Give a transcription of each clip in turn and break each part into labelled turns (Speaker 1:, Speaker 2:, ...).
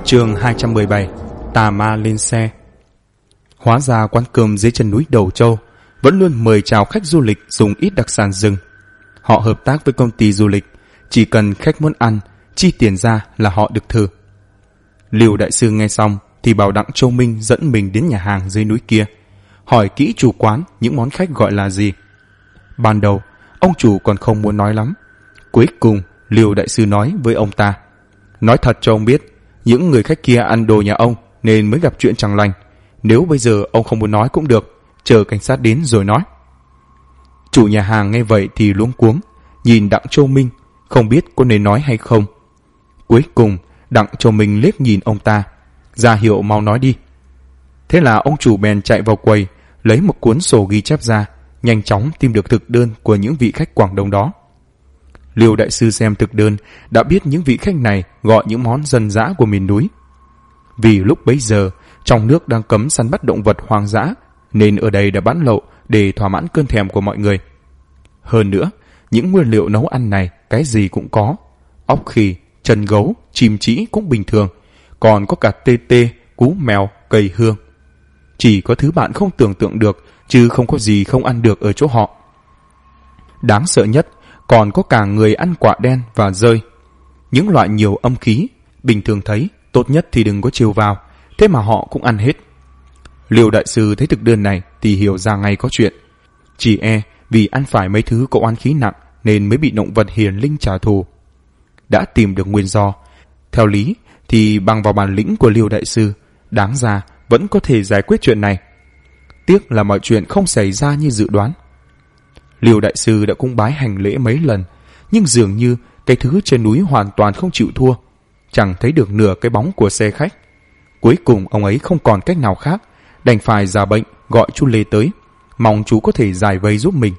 Speaker 1: Chương 217. Tà ma lên xe. Hóa ra quán cơm dưới chân núi Đầu Châu vẫn luôn mời chào khách du lịch dùng ít đặc sản rừng. Họ hợp tác với công ty du lịch, chỉ cần khách muốn ăn, chi tiền ra là họ được thử. Liêu đại sư nghe xong thì bảo Đặng Châu Minh dẫn mình đến nhà hàng dưới núi kia, hỏi kỹ chủ quán những món khách gọi là gì. Ban đầu ông chủ còn không muốn nói lắm. Cuối cùng Liêu đại sư nói với ông ta: nói thật cho ông biết, những người khách kia ăn đồ nhà ông nên mới gặp chuyện chẳng lành. Nếu bây giờ ông không muốn nói cũng được, chờ cảnh sát đến rồi nói. Chủ nhà hàng nghe vậy thì luống cuống, nhìn Đặng Châu Minh không biết có nên nói hay không. Cuối cùng Đặng Châu Minh liếc nhìn ông ta, ra hiệu mau nói đi. Thế là ông chủ bèn chạy vào quầy, lấy một cuốn sổ ghi chép ra, nhanh chóng tìm được thực đơn của những vị khách Quảng Đông đó. Liêu đại sư xem thực đơn đã biết những vị khách này gọi những món dân dã của miền núi. Vì lúc bấy giờ trong nước đang cấm săn bắt động vật hoang dã, nên ở đây đã bán lậu để thỏa mãn cơn thèm của mọi người. Hơn nữa, những nguyên liệu nấu ăn này cái gì cũng có: óc khỉ, chân gấu, chim trĩ cũng bình thường, còn có cả tê tê, cú mèo, cây hương. Chỉ có thứ bạn không tưởng tượng được, chứ không có gì không ăn được ở chỗ họ. Đáng sợ nhất còn có cả người ăn quả đen và dơi, những loại nhiều âm khí, bình thường thấy tốt nhất thì đừng có chiều vào, thế mà họ cũng ăn hết. Liêu đại sư thấy thực đơn này thì hiểu ra ngay có chuyện. Chỉ vì ăn phải mấy thứ có oán khí nặng nên mới bị động vật hiền linh trả thù. Đã tìm được nguyên do, theo lý thì bằng vào bản lĩnh của Liêu đại sư, đáng ra vẫn có thể giải quyết chuyện này. Tiếc là mọi chuyện không xảy ra như dự đoán. Liêu đại sư đã cung bái hành lễ mấy lần, nhưng dường như cái thứ trên núi hoàn toàn không chịu thua, chẳng thấy được nửa cái bóng của xe khách. Cuối cùng ông ấy không còn cách nào khác, đành phải giả bệnh gọi chú Lê tới, mong chú có thể giải vây giúp mình.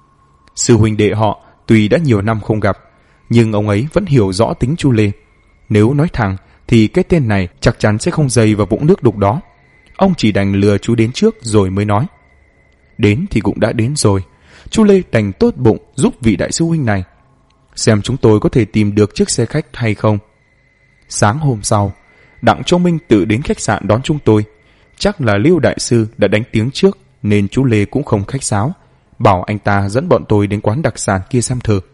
Speaker 1: Sư huynh đệ họ tuy đã nhiều năm không gặp, nhưng ông ấy vẫn hiểu rõ tính chú Lê. Nếu nói thẳng thì cái tên này chắc chắn sẽ không dây vào vũng nước đục đó. Ông chỉ đành lừa chú đến trước rồi mới nói. Đến thì cũng đã đến rồi, chú Lê đành tốt bụng giúp vị đại sư huynh này, xem chúng tôi có thể tìm được chiếc xe khách hay không. Sáng hôm sau, Đặng Châu Minh tự đến khách sạn đón chúng tôi. Chắc là Liêu đại sư đã đánh tiếng trước nên chú Lê cũng không khách sáo, bảo anh ta dẫn bọn tôi đến quán đặc sản kia xem thử.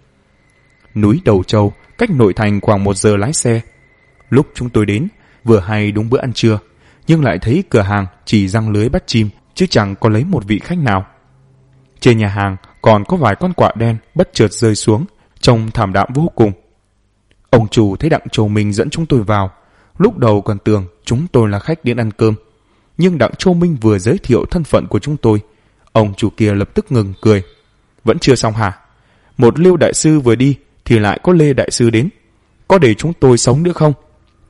Speaker 1: Núi Đầu Châu cách nội thành khoảng 1 giờ lái xe. Lúc chúng tôi đến vừa hay đúng bữa ăn trưa, nhưng lại thấy cửa hàng chỉ giăng lưới bắt chim chứ chẳng có lấy một vị khách nào. Trên nhà hàng còn có vài con quạ đen bất chợt rơi xuống, trông thảm đạm vô cùng. Ông chủ thấy Đặng Châu Minh dẫn chúng tôi vào, lúc đầu còn tưởng chúng tôi là khách đến ăn cơm, nhưng Đặng Châu Minh vừa giới thiệu thân phận của chúng tôi, ông chủ kia lập tức ngừng cười. Vẫn chưa xong hả? Một Liêu đại sư vừa đi thì lại có Lê đại sư đến, có để chúng tôi sống nữa không?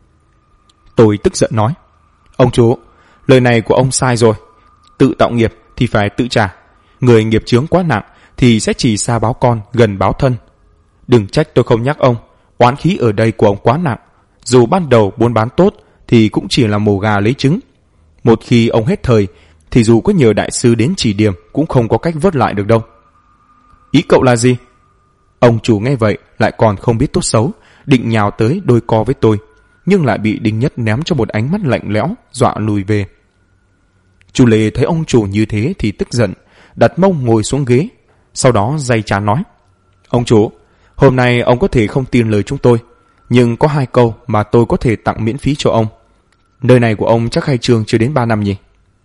Speaker 1: Tôi tức giận nói: ông chủ, lời này của ông sai rồi. Tự tạo nghiệp thì phải tự trả, người nghiệp chướng quá nặng thì sẽ chỉ xa báo con gần báo thân. Đừng trách tôi không nhắc ông, oán khí ở đây của ông quá nặng. Dù ban đầu buôn bán tốt thì cũng chỉ là mổ gà lấy trứng. Một khi ông hết thời thì dù có nhiều đại sư đến chỉ điểm cũng không có cách vớt lại được đâu. Ý cậu là gì? Ông chủ nghe vậy lại còn không biết tốt xấu, định nhào tới đôi co với tôi, nhưng lại bị Đinh Nhất ném cho một ánh mắt lạnh lẽo, dọa lùi về. Chú Lê thấy ông chủ như thế thì tức giận, đặt mông ngồi xuống ghế, sau đó day trán nói: ông chủ, hôm nay ông có thể không tin lời chúng tôi, nhưng có 2 câu mà tôi có thể tặng miễn phí cho ông. Nơi này của ông chắc khai trương chưa đến 3 năm nhỉ?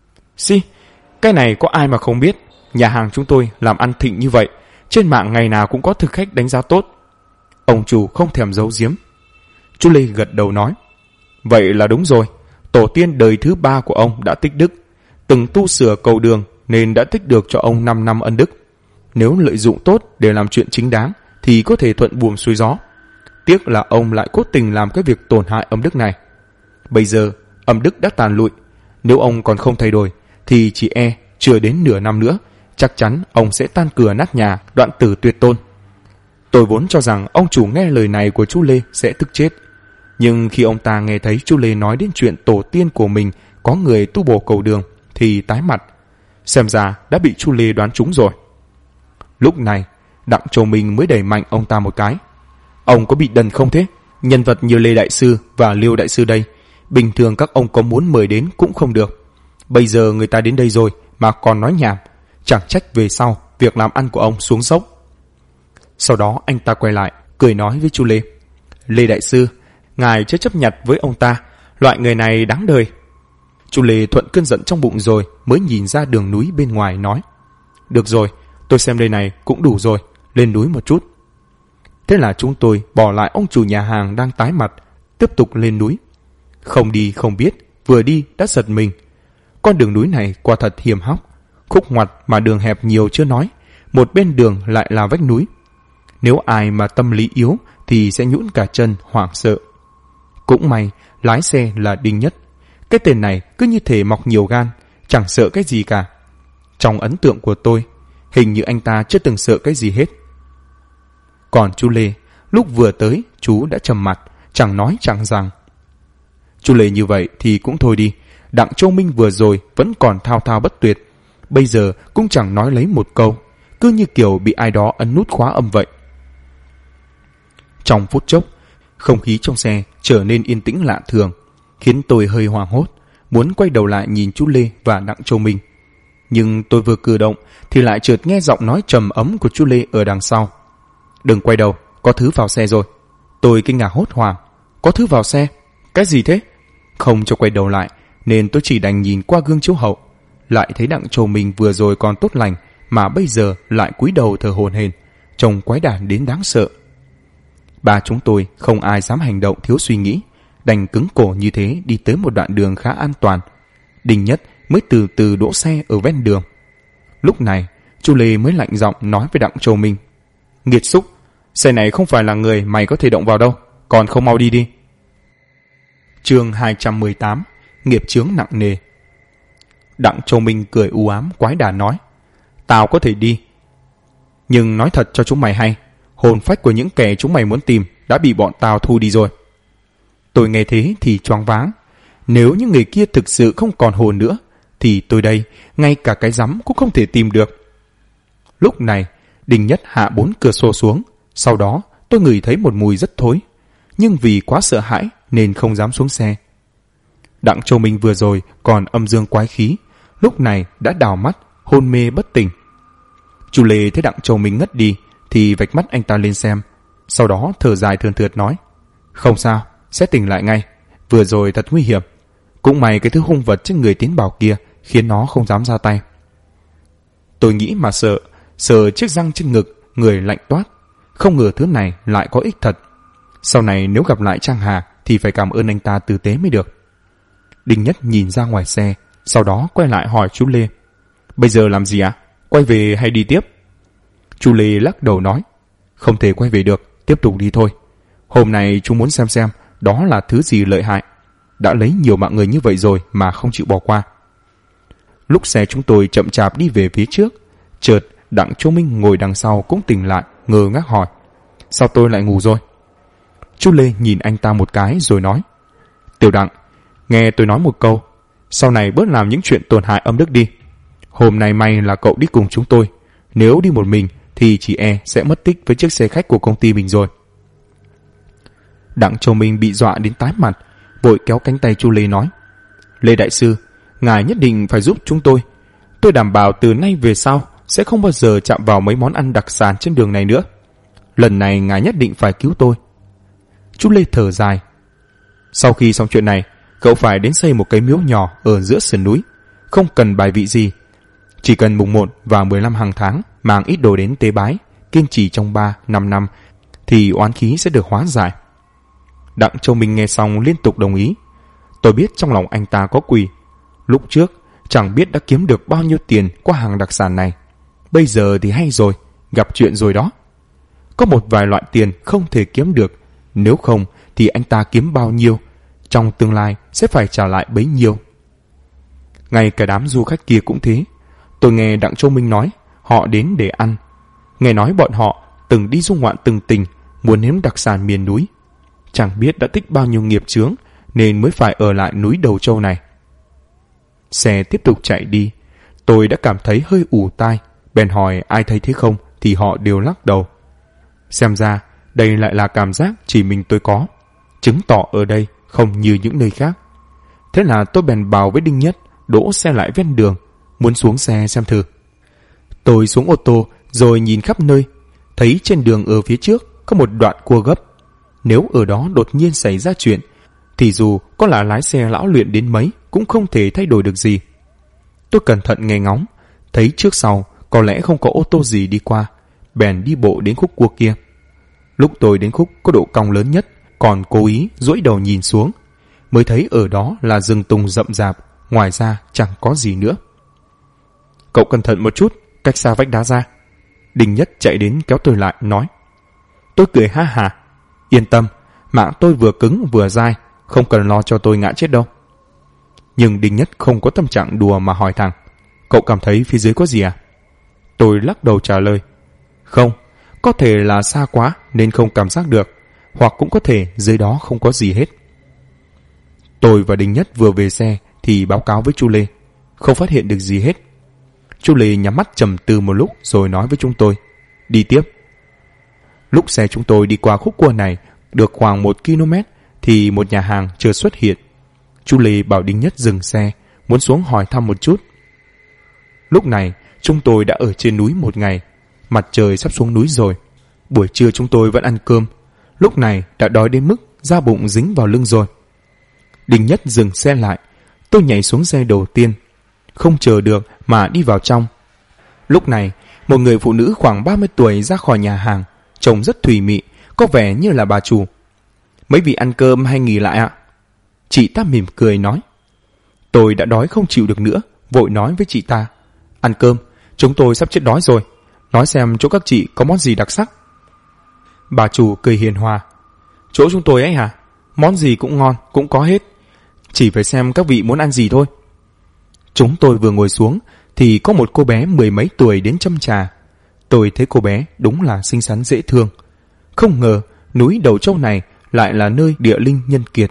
Speaker 1: Cái này có ai mà không biết. Nhà hàng chúng tôi làm ăn thịnh như vậy, trên mạng ngày nào cũng có thực khách đánh giá tốt. Ông chủ không thèm giấu giếm. Chú Lê gật đầu nói: vậy là đúng rồi, tổ tiên đời thứ 3 của ông đã tích đức, từng tu sửa cầu đường nên đã tích được cho ông 5 năm ân đức. Nếu lợi dụng tốt để làm chuyện chính đáng thì có thể thuận buồm xuôi gió. Tiếc là ông lại cố tình làm cái việc tổn hại âm đức này. Bây giờ âm đức đã tàn lụi, nếu ông còn không thay đổi thì chỉ chưa đến nửa năm nữa chắc chắn ông sẽ tan cửa nát nhà, đoạn tử tuyệt tôn. Tôi vốn cho rằng ông chủ nghe lời này của chú Lê sẽ tức chết, nhưng khi ông ta nghe thấy chú Lê nói đến chuyện tổ tiên của mình có người tu bổ cầu đường thì tái mặt, xem ra đã bị chú Lê đoán trúng rồi. Lúc này Đặng Châu Minh mới đẩy mạnh ông ta một cái: ông có bị đần không thế? Nhân vật như Lê đại sư và Liêu đại sư đây Bình thường các ông có muốn mời đến cũng không được. Bây giờ người ta đến đây rồi mà còn nói nhảm, chẳng trách về sau việc làm ăn của ông xuống dốc. Sau đó anh ta quay lại, cười nói với chú Lê. Lê đại sư, ngài chưa chấp nhặt với ông ta, loại người này đáng đời. Chú Lê thuận cơn giận trong bụng rồi mới nhìn ra đường núi bên ngoài nói. Được rồi, tôi xem đây này cũng đủ rồi, lên núi một chút. Thế là chúng tôi bỏ lại ông chủ nhà hàng đang tái mặt, tiếp tục lên núi. Không đi không biết, vừa đi đã giật mình. Con đường núi này quả thật hiểm hóc, khúc ngoặt mà đường hẹp nhiều chưa nói, một bên đường lại là vách núi. Nếu ai mà tâm lý yếu thì sẽ nhũn cả chân hoảng sợ. Cũng may lái xe là Đinh Nhất. Cái tên này cứ như thể mọc nhiều gan, chẳng sợ cái gì cả. Trong ấn tượng của tôi, hình như anh ta chưa từng sợ cái gì hết. Còn chú Lê, lúc vừa tới chú đã trầm mặt, chẳng nói chẳng rằng. Chú Lê như vậy thì cũng thôi đi. Đặng Châu Minh vừa rồi vẫn còn thao thao bất tuyệt, bây giờ cũng chẳng nói lấy một câu, cứ như kiểu bị ai đó ấn nút khóa âm vậy. Trong phút chốc, không khí trong xe trở nên yên tĩnh lạ thường, khiến tôi hơi hoảng hốt, muốn quay đầu lại nhìn chú Lê và Đặng Châu Minh. Nhưng tôi vừa cử động thì lại chợt nghe giọng nói trầm ấm của chú Lê ở đằng sau. Đừng quay đầu, có thứ vào xe rồi. Tôi kinh ngạc hốt hoảng. Có thứ vào xe? Cái gì thế? Không cho quay đầu lại nên tôi chỉ đành nhìn qua gương chiếu hậu, lại thấy Đặng Châu Minh vừa rồi còn tốt lành mà bây giờ lại cúi đầu thở hổn hển, trông quái đản đến đáng sợ. Ba chúng tôi không ai dám hành động thiếu suy nghĩ, đành cứng cổ như thế đi tới một đoạn đường khá an toàn. Đinh Nhất mới từ từ đỗ xe ở ven đường. Lúc này chú Lê mới lạnh giọng nói với Đặng Châu Minh. Nghiệt xúc, xe này không phải là người mày có thể động vào đâu, còn không mau đi đi. Chương 218, nghiệp chướng nặng nề. Đặng Châu Minh cười u ám quái đản nói. Tao có thể đi, nhưng nói thật cho chúng mày hay, hồn phách của những kẻ chúng mày muốn tìm đã bị bọn tao thu đi rồi. Tôi nghe thế thì choáng váng. Nếu những người kia thực sự không còn hồn nữa thì tôi đây ngay cả cái rắm cũng không thể tìm được. Lúc này Đinh Nhất hạ 4 cửa sổ xuống. Sau đó tôi ngửi thấy một mùi rất thối, nhưng vì quá sợ hãi nên không dám xuống xe. Đặng Châu Minh vừa rồi còn âm dương quái khí, lúc này đã đảo mắt hôn mê bất tỉnh. Chú Lê thấy Đặng Châu Minh ngất đi thì vạch mắt anh ta lên xem, sau đó thở dài thườn thượt nói. Không sao, sẽ tỉnh lại ngay. Vừa rồi thật nguy hiểm. Cũng may cái thứ hung vật trên người Tiến Bảo kia khiến nó không dám ra tay. Tôi nghĩ mà sợ, sờ chiếc răng trên ngực, người lạnh toát. Không ngờ thứ này lại có ích thật. Sau này nếu gặp lại Trang Hà thì phải cảm ơn anh ta tử tế mới được. Đinh Nhất nhìn ra ngoài xe, sau đó quay lại hỏi chú Lê. Bây giờ làm gì ạ? Quay về hay đi tiếp? Chú Lê lắc đầu nói. Không thể quay về được, tiếp tục đi thôi. Hôm nay chú muốn xem đó là thứ gì lợi hại. Đã lấy nhiều mạng người như vậy rồi mà không chịu bỏ qua. Lúc xe chúng tôi chậm chạp đi về phía trước, chợt Đặng Châu Minh ngồi đằng sau cũng tỉnh lại, ngơ ngác hỏi. Sao tôi lại ngủ rồi? Chú Lê nhìn anh ta một cái rồi nói. Tiểu Đặng, nghe tôi nói một câu, sau này bớt làm những chuyện tổn hại âm đức đi. Hôm nay may là cậu đi cùng chúng tôi, nếu đi một mình thì chỉ sẽ mất tích với chiếc xe khách của công ty mình rồi. Đặng Châu Minh bị dọa đến tái mặt, vội kéo cánh tay chú Lê nói. Lê đại sư, ngài nhất định phải giúp chúng tôi. Tôi đảm bảo từ nay về sau sẽ không bao giờ chạm vào mấy món ăn đặc sản trên đường này nữa. Lần này ngài nhất định phải cứu tôi. Chú Lê thở dài. Sau khi xong chuyện này, cậu phải đến xây một cái miếu nhỏ ở giữa sườn núi, không cần bài vị gì. Chỉ cần mùng 1 và 15 hàng tháng mang ít đồ đến tế bái, kiên trì trong 3-5 năm thì oán khí sẽ được hóa giải. Đặng Châu Minh nghe xong liên tục đồng ý. Tôi biết trong lòng anh ta có quỷ. Lúc trước chẳng biết đã kiếm được bao nhiêu tiền qua hàng đặc sản này. Bây giờ thì hay rồi, gặp chuyện rồi đó. Có một vài loại tiền không thể kiếm được, nếu không thì anh ta kiếm bao nhiêu, trong tương lai sẽ phải trả lại bấy nhiêu. Ngay cả đám du khách kia cũng thế. Tôi nghe Đặng Châu Minh nói họ đến để ăn. Nghe nói bọn họ từng đi du ngoạn từng tỉnh, muốn nếm đặc sản miền núi. Chẳng biết đã tích bao nhiêu nghiệp chướng nên mới phải ở lại núi Đầu Châu này. Xe tiếp tục chạy đi. Tôi đã cảm thấy hơi ù tai, bèn hỏi ai thấy thế không thì họ đều lắc đầu. Xem ra đây lại là cảm giác chỉ mình tôi có, chứng tỏ ở đây không như những nơi khác. Thế là tôi bèn bảo với Đinh Nhất đỗ xe lại ven đường, muốn xuống xe xem thử. Tôi xuống ô tô rồi nhìn khắp nơi, thấy trên đường ở phía trước có một đoạn cua gấp. Nếu ở đó đột nhiên xảy ra chuyện, thì dù có là lái xe lão luyện đến mấy cũng không thể thay đổi được gì. Tôi cẩn thận nghe ngóng, thấy trước sau có lẽ không có ô tô gì đi qua, bèn đi bộ đến khúc cua kia. Lúc tôi đến khúc có độ cong lớn nhất, còn cố ý duỗi đầu nhìn xuống, mới thấy ở đó là rừng tùng rậm rạp, ngoài ra chẳng có gì nữa. Cậu cẩn thận một chút, cách xa vách đá ra. Đinh Nhất chạy đến kéo tôi lại, nói. Tôi cười ha hả. Yên tâm, mạng tôi vừa cứng vừa dai, không cần lo cho tôi ngã chết đâu. Nhưng Đinh Nhất không có tâm trạng đùa mà hỏi thẳng. Cậu cảm thấy phía dưới có gì à? Tôi lắc đầu trả lời. Không, có thể là xa quá nên không cảm giác được, hoặc cũng có thể dưới đó không có gì hết. Tôi và Đinh Nhất vừa về xe thì báo cáo với chú Lê. Không phát hiện được gì hết. Chú Lê nhắm mắt trầm tư một lúc rồi nói với chúng tôi. Đi tiếp. Lúc xe chúng tôi đi qua khúc cua này được khoảng 1 km thì một nhà hàng chưa xuất hiện. Chú Lê bảo Đinh Nhất dừng xe, muốn xuống hỏi thăm một chút. Lúc này chúng tôi đã ở trên núi một ngày, mặt trời sắp xuống núi rồi. Buổi trưa chúng tôi vẫn ăn cơm, lúc này đã đói đến mức da bụng dính vào lưng rồi. Đinh Nhất dừng xe lại, tôi nhảy xuống xe đầu tiên, không chờ được mà đi vào trong. Lúc này một người phụ nữ khoảng 30 tuổi ra khỏi nhà hàng, trông rất thùy mị, có vẻ như là bà chủ. Mấy vị ăn cơm hay nghỉ lại ạ? Chị ta mỉm cười nói. Tôi đã đói không chịu được nữa, vội nói với chị ta. Ăn cơm, chúng tôi sắp chết đói rồi. Nói xem chỗ các chị có món gì đặc sắc. Bà chủ cười hiền hòa. Chỗ chúng tôi ấy hả? Món gì cũng ngon, cũng có hết. Chỉ phải xem các vị muốn ăn gì thôi. Chúng tôi vừa ngồi xuống thì có một cô bé 10 mấy tuổi đến châm trà. Tôi thấy cô bé đúng là xinh xắn dễ thương. Không ngờ núi Đầu Châu này lại là nơi địa linh nhân kiệt.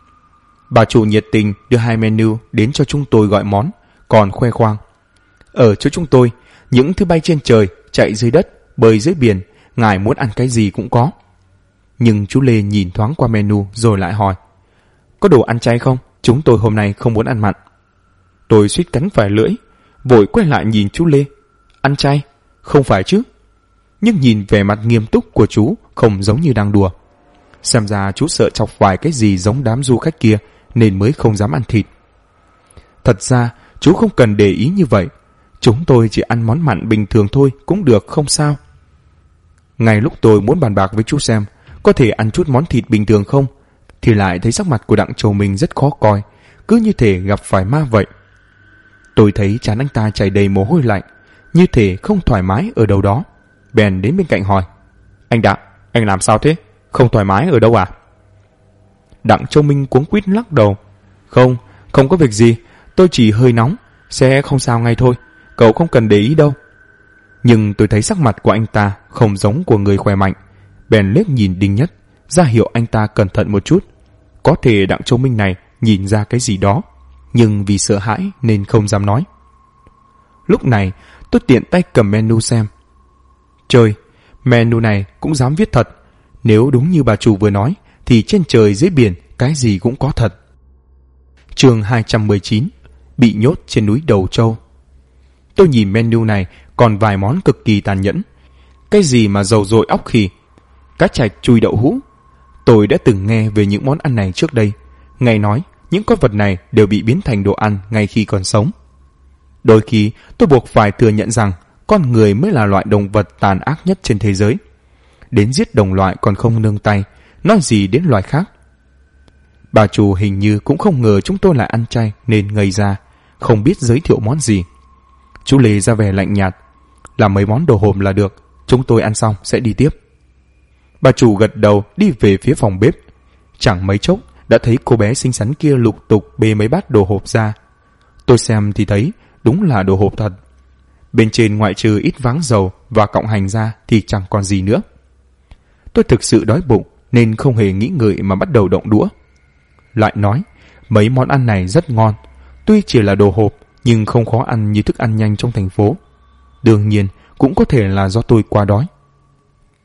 Speaker 1: Bà chủ nhiệt tình đưa 2 menu đến cho chúng tôi gọi món, còn khoe khoang. Ở chỗ chúng tôi, những thứ bay trên trời, chạy dưới đất, bơi dưới biển, ngài muốn ăn cái gì cũng có. Nhưng chú Lê nhìn thoáng qua menu rồi lại hỏi. Có đồ ăn chay không? Chúng tôi hôm nay không muốn ăn mặn. Tôi suýt cắn phải lưỡi, vội quay lại nhìn chú Lê. Ăn chay? Không phải chứ? Nhưng nhìn vẻ mặt nghiêm túc của chú không giống như đang đùa. Xem ra chú sợ chọc vài cái gì giống đám du khách kia nên mới không dám ăn thịt. Thật ra chú không cần để ý như vậy. Chúng tôi chỉ ăn món mặn bình thường thôi cũng được, không sao. Ngay lúc tôi muốn bàn bạc với chú xem có thể ăn chút món thịt bình thường không, thì lại thấy sắc mặt của Đặng Châu Minh rất khó coi, cứ như thể gặp phải ma vậy. Tôi thấy trán anh ta chảy đầy mồ hôi lạnh, như thể không thoải mái ở đâu đó. Bèn đến bên cạnh hỏi. Anh Đặng, anh làm sao thế? Không thoải mái ở đâu à? Đặng Châu Minh cuống quýt lắc đầu. Không có việc gì, tôi chỉ hơi nóng, sẽ không sao ngay thôi, cậu không cần để ý đâu. Nhưng tôi thấy sắc mặt của anh ta không giống của người khỏe mạnh, bèn liếc nhìn Đinh Nhất, ra hiệu anh ta cẩn thận một chút. Có thể Đặng Châu Minh này nhìn ra cái gì đó, nhưng vì sợ hãi nên không dám nói. Lúc này tôi tiện tay cầm menu xem. Trời, menu này cũng dám viết thật. Nếu đúng như bà chủ vừa nói thì trên trời dưới biển cái gì cũng có thật. Chương 219, bị nhốt trên núi Đầu Châu. Tôi nhìn menu này còn vài món cực kỳ tàn nhẫn. Cái gì mà dầu dội óc khỉ, cá chạch chùi đậu hũ. Tôi đã từng nghe về những món ăn này trước đây. Nghe nói những con vật này đều bị biến thành đồ ăn ngay khi còn sống. Đôi khi tôi buộc phải thừa nhận rằng con người mới là loại động vật tàn ác nhất trên thế giới. Đến giết đồng loại còn không nương tay, nói gì đến loài khác. Bà chủ hình như cũng không ngờ chúng tôi lại ăn chay nên ngây ra, không biết giới thiệu món gì. Chú Lê ra vẻ lạnh nhạt. Làm mấy món đồ hộp là được, chúng tôi ăn xong sẽ đi tiếp. Bà chủ gật đầu đi về phía phòng bếp. Chẳng mấy chốc đã thấy cô bé xinh xắn kia lục tục bê mấy bát đồ hộp ra. Tôi xem thì thấy đúng là đồ hộp thật. Bên trên ngoại trừ ít váng dầu và cọng hành ra thì chẳng còn gì nữa. Tôi thực sự đói bụng nên không hề nghĩ ngợi mà bắt đầu động đũa. Lại nói, mấy món ăn này rất ngon. Tuy chỉ là đồ hộp nhưng không khó ăn như thức ăn nhanh trong thành phố. Đương nhiên cũng có thể là do tôi quá đói.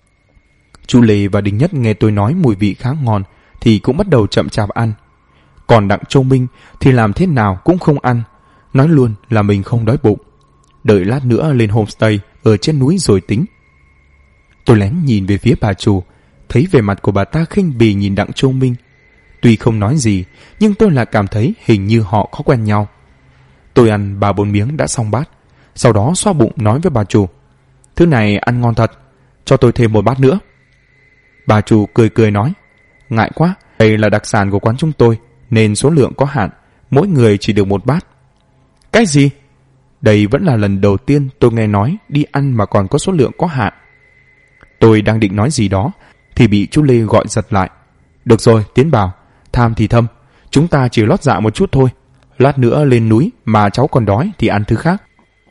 Speaker 1: Chú Lê và Đinh Nhất nghe tôi nói mùi vị khá ngon thì cũng bắt đầu chậm chạp ăn. Còn Đặng Châu Minh thì làm thế nào cũng không ăn, nói luôn là mình không đói bụng, đợi lát nữa lên homestay ở trên núi rồi tính. Tôi lén nhìn về phía bà chủ, thấy vẻ mặt của bà ta khinh bỉ nhìn Đặng Châu Minh. Tuy không nói gì, nhưng tôi lại cảm thấy hình như họ có quen nhau. Tôi ăn 3-4 miếng đã xong bát, sau đó xoa bụng nói với bà chủ: "Thứ này ăn ngon thật, cho tôi thêm một bát nữa." Bà chủ cười cười nói: "Ngại quá, đây là đặc sản của quán chúng tôi, nên số lượng có hạn, mỗi người chỉ được một bát." "Cái gì?" Đây vẫn là lần đầu tiên tôi nghe nói đi ăn mà còn có số lượng có hạn. Tôi đang định nói gì đó thì bị chú Lê gọi giật lại. "Được rồi, Tiến Bảo, tham thì thâm, chúng ta chỉ lót dạ một chút thôi. Lát nữa lên núi mà cháu còn đói thì ăn thứ khác."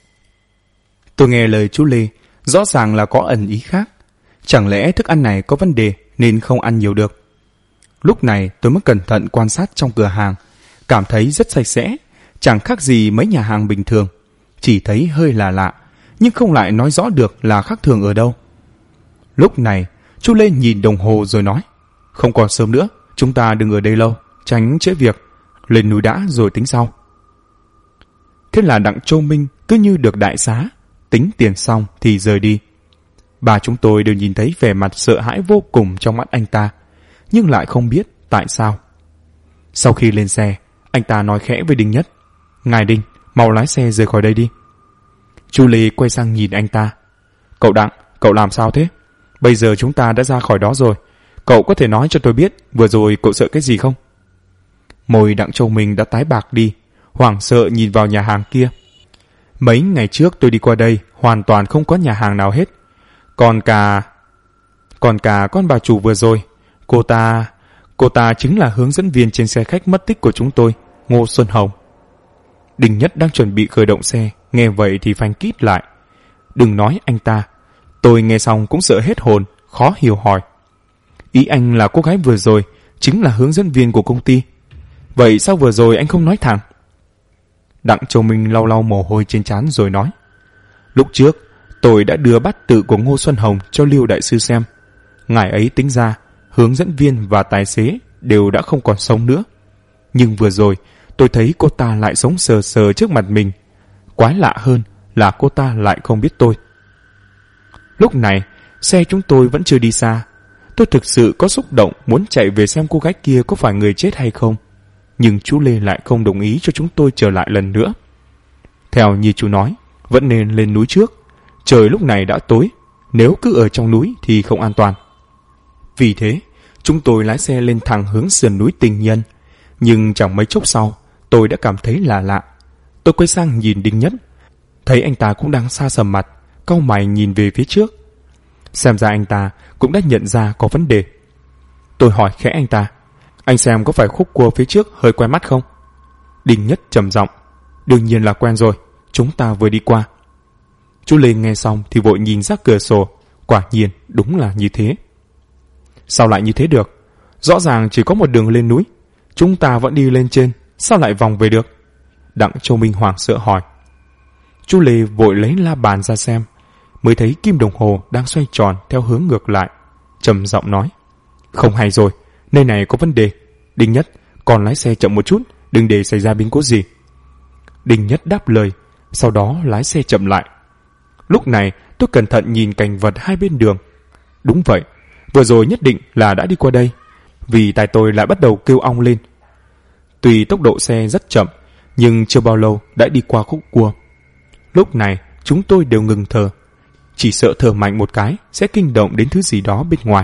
Speaker 1: Tôi nghe lời chú Lê, rõ ràng là có ẩn ý khác. Chẳng lẽ thức ăn này có vấn đề nên không ăn nhiều được? Lúc này tôi mới cẩn thận quan sát trong cửa hàng, cảm thấy rất sạch sẽ, chẳng khác gì mấy nhà hàng bình thường. Chỉ thấy hơi là lạ, nhưng không lại nói rõ được là khác thường ở đâu. Lúc này, chú Lê nhìn đồng hồ rồi nói: "Không còn sớm nữa, chúng ta đừng ở đây lâu, tránh trễ việc. Lên núi đã rồi tính sau." Thế là Đặng Châu Minh cứ như được đại xá, tính tiền xong thì rời đi. Ba chúng tôi đều nhìn thấy vẻ mặt sợ hãi vô cùng trong mắt anh ta, nhưng lại không biết tại sao. Sau khi lên xe, anh ta nói khẽ với Đinh Nhất: "Ngài Đinh, mau lái xe rời khỏi đây đi." Chu Lê quay sang nhìn anh ta: "Cậu Đặng, cậu làm sao thế? Bây giờ chúng ta đã ra khỏi đó rồi, cậu có thể nói cho tôi biết vừa rồi cậu sợ cái gì không?" Môi Đặng Châu Minh đã tái bạc đi, hoảng sợ nhìn vào nhà hàng kia. Mấy ngày trước tôi đi qua đây hoàn toàn không có nhà hàng nào hết. Còn cả con bà chủ vừa rồi, cô ta chính là hướng dẫn viên trên xe khách mất tích của chúng tôi, Ngô Xuân Hồng. Đinh Nhất đang chuẩn bị khởi động xe, nghe vậy thì phanh kít lại. Đừng nói anh ta, tôi nghe xong cũng sợ hết hồn, khó hiểu hỏi: "Ý anh là cô gái vừa rồi chính là hướng dẫn viên của công ty? Vậy sao vừa rồi anh không nói thẳng?" Đặng Châu Minh lau lau mồ hôi trên trán rồi nói: "Lúc trước tôi đã đưa bát tự của Ngô Xuân Hồng cho Liêu đại sư xem. Ngài ấy tính ra hướng dẫn viên và tài xế đều đã không còn sống nữa. Nhưng vừa rồi tôi thấy cô ta lại sống sờ sờ trước mặt mình. Quái lạ hơn là cô ta lại không biết tôi." Lúc này xe chúng tôi vẫn chưa đi xa. Tôi thực sự có xúc động muốn chạy về xem cô gái kia có phải người chết hay không, nhưng chú Lê lại không đồng ý cho chúng tôi trở lại lần nữa. Theo như chú nói, vẫn nên lên núi trước. Trời lúc này đã tối, nếu cứ ở trong núi thì không an toàn. Vì thế, chúng tôi lái xe lên thẳng hướng sườn núi Tình Nhân. Nhưng chẳng mấy chốc sau, tôi đã cảm thấy lạ lạ. Tôi quay sang nhìn Đinh Nhất, thấy anh ta cũng đang xa sầm mặt, cau mày nhìn về phía trước. Xem ra anh ta cũng đã nhận ra có vấn đề. Tôi hỏi khẽ anh ta: "Anh xem có phải khúc cua phía trước hơi quen mắt không?" Đinh Nhất trầm giọng: "Đương nhiên là quen rồi, chúng ta vừa đi qua." Chú Lê nghe xong thì vội nhìn ra cửa sổ, quả nhiên đúng là như thế. "Sao lại như thế được? Rõ ràng chỉ có một đường lên núi, chúng ta vẫn đi lên trên, sao lại vòng về được?" Đặng Châu Minh hoảng sợ hỏi. Chú Lê vội lấy la bàn ra xem, mới thấy kim đồng hồ đang xoay tròn theo hướng ngược lại, trầm giọng nói: "Không hay rồi, nơi này có vấn đề. Đinh Nhất, còn lái xe chậm một chút, đừng để xảy ra biến cố gì." Đinh Nhất đáp lời, sau đó lái xe chậm lại. Lúc này tôi cẩn thận nhìn cảnh vật hai bên đường. Đúng vậy, vừa rồi nhất định là đã đi qua đây, vì tai tôi lại bắt đầu kêu ong lên. Tuy tốc độ xe rất chậm, nhưng chưa bao lâu đã đi qua khúc cua. Lúc này chúng tôi đều ngừng thở, chỉ sợ thở mạnh một cái sẽ kinh động đến thứ gì đó bên ngoài.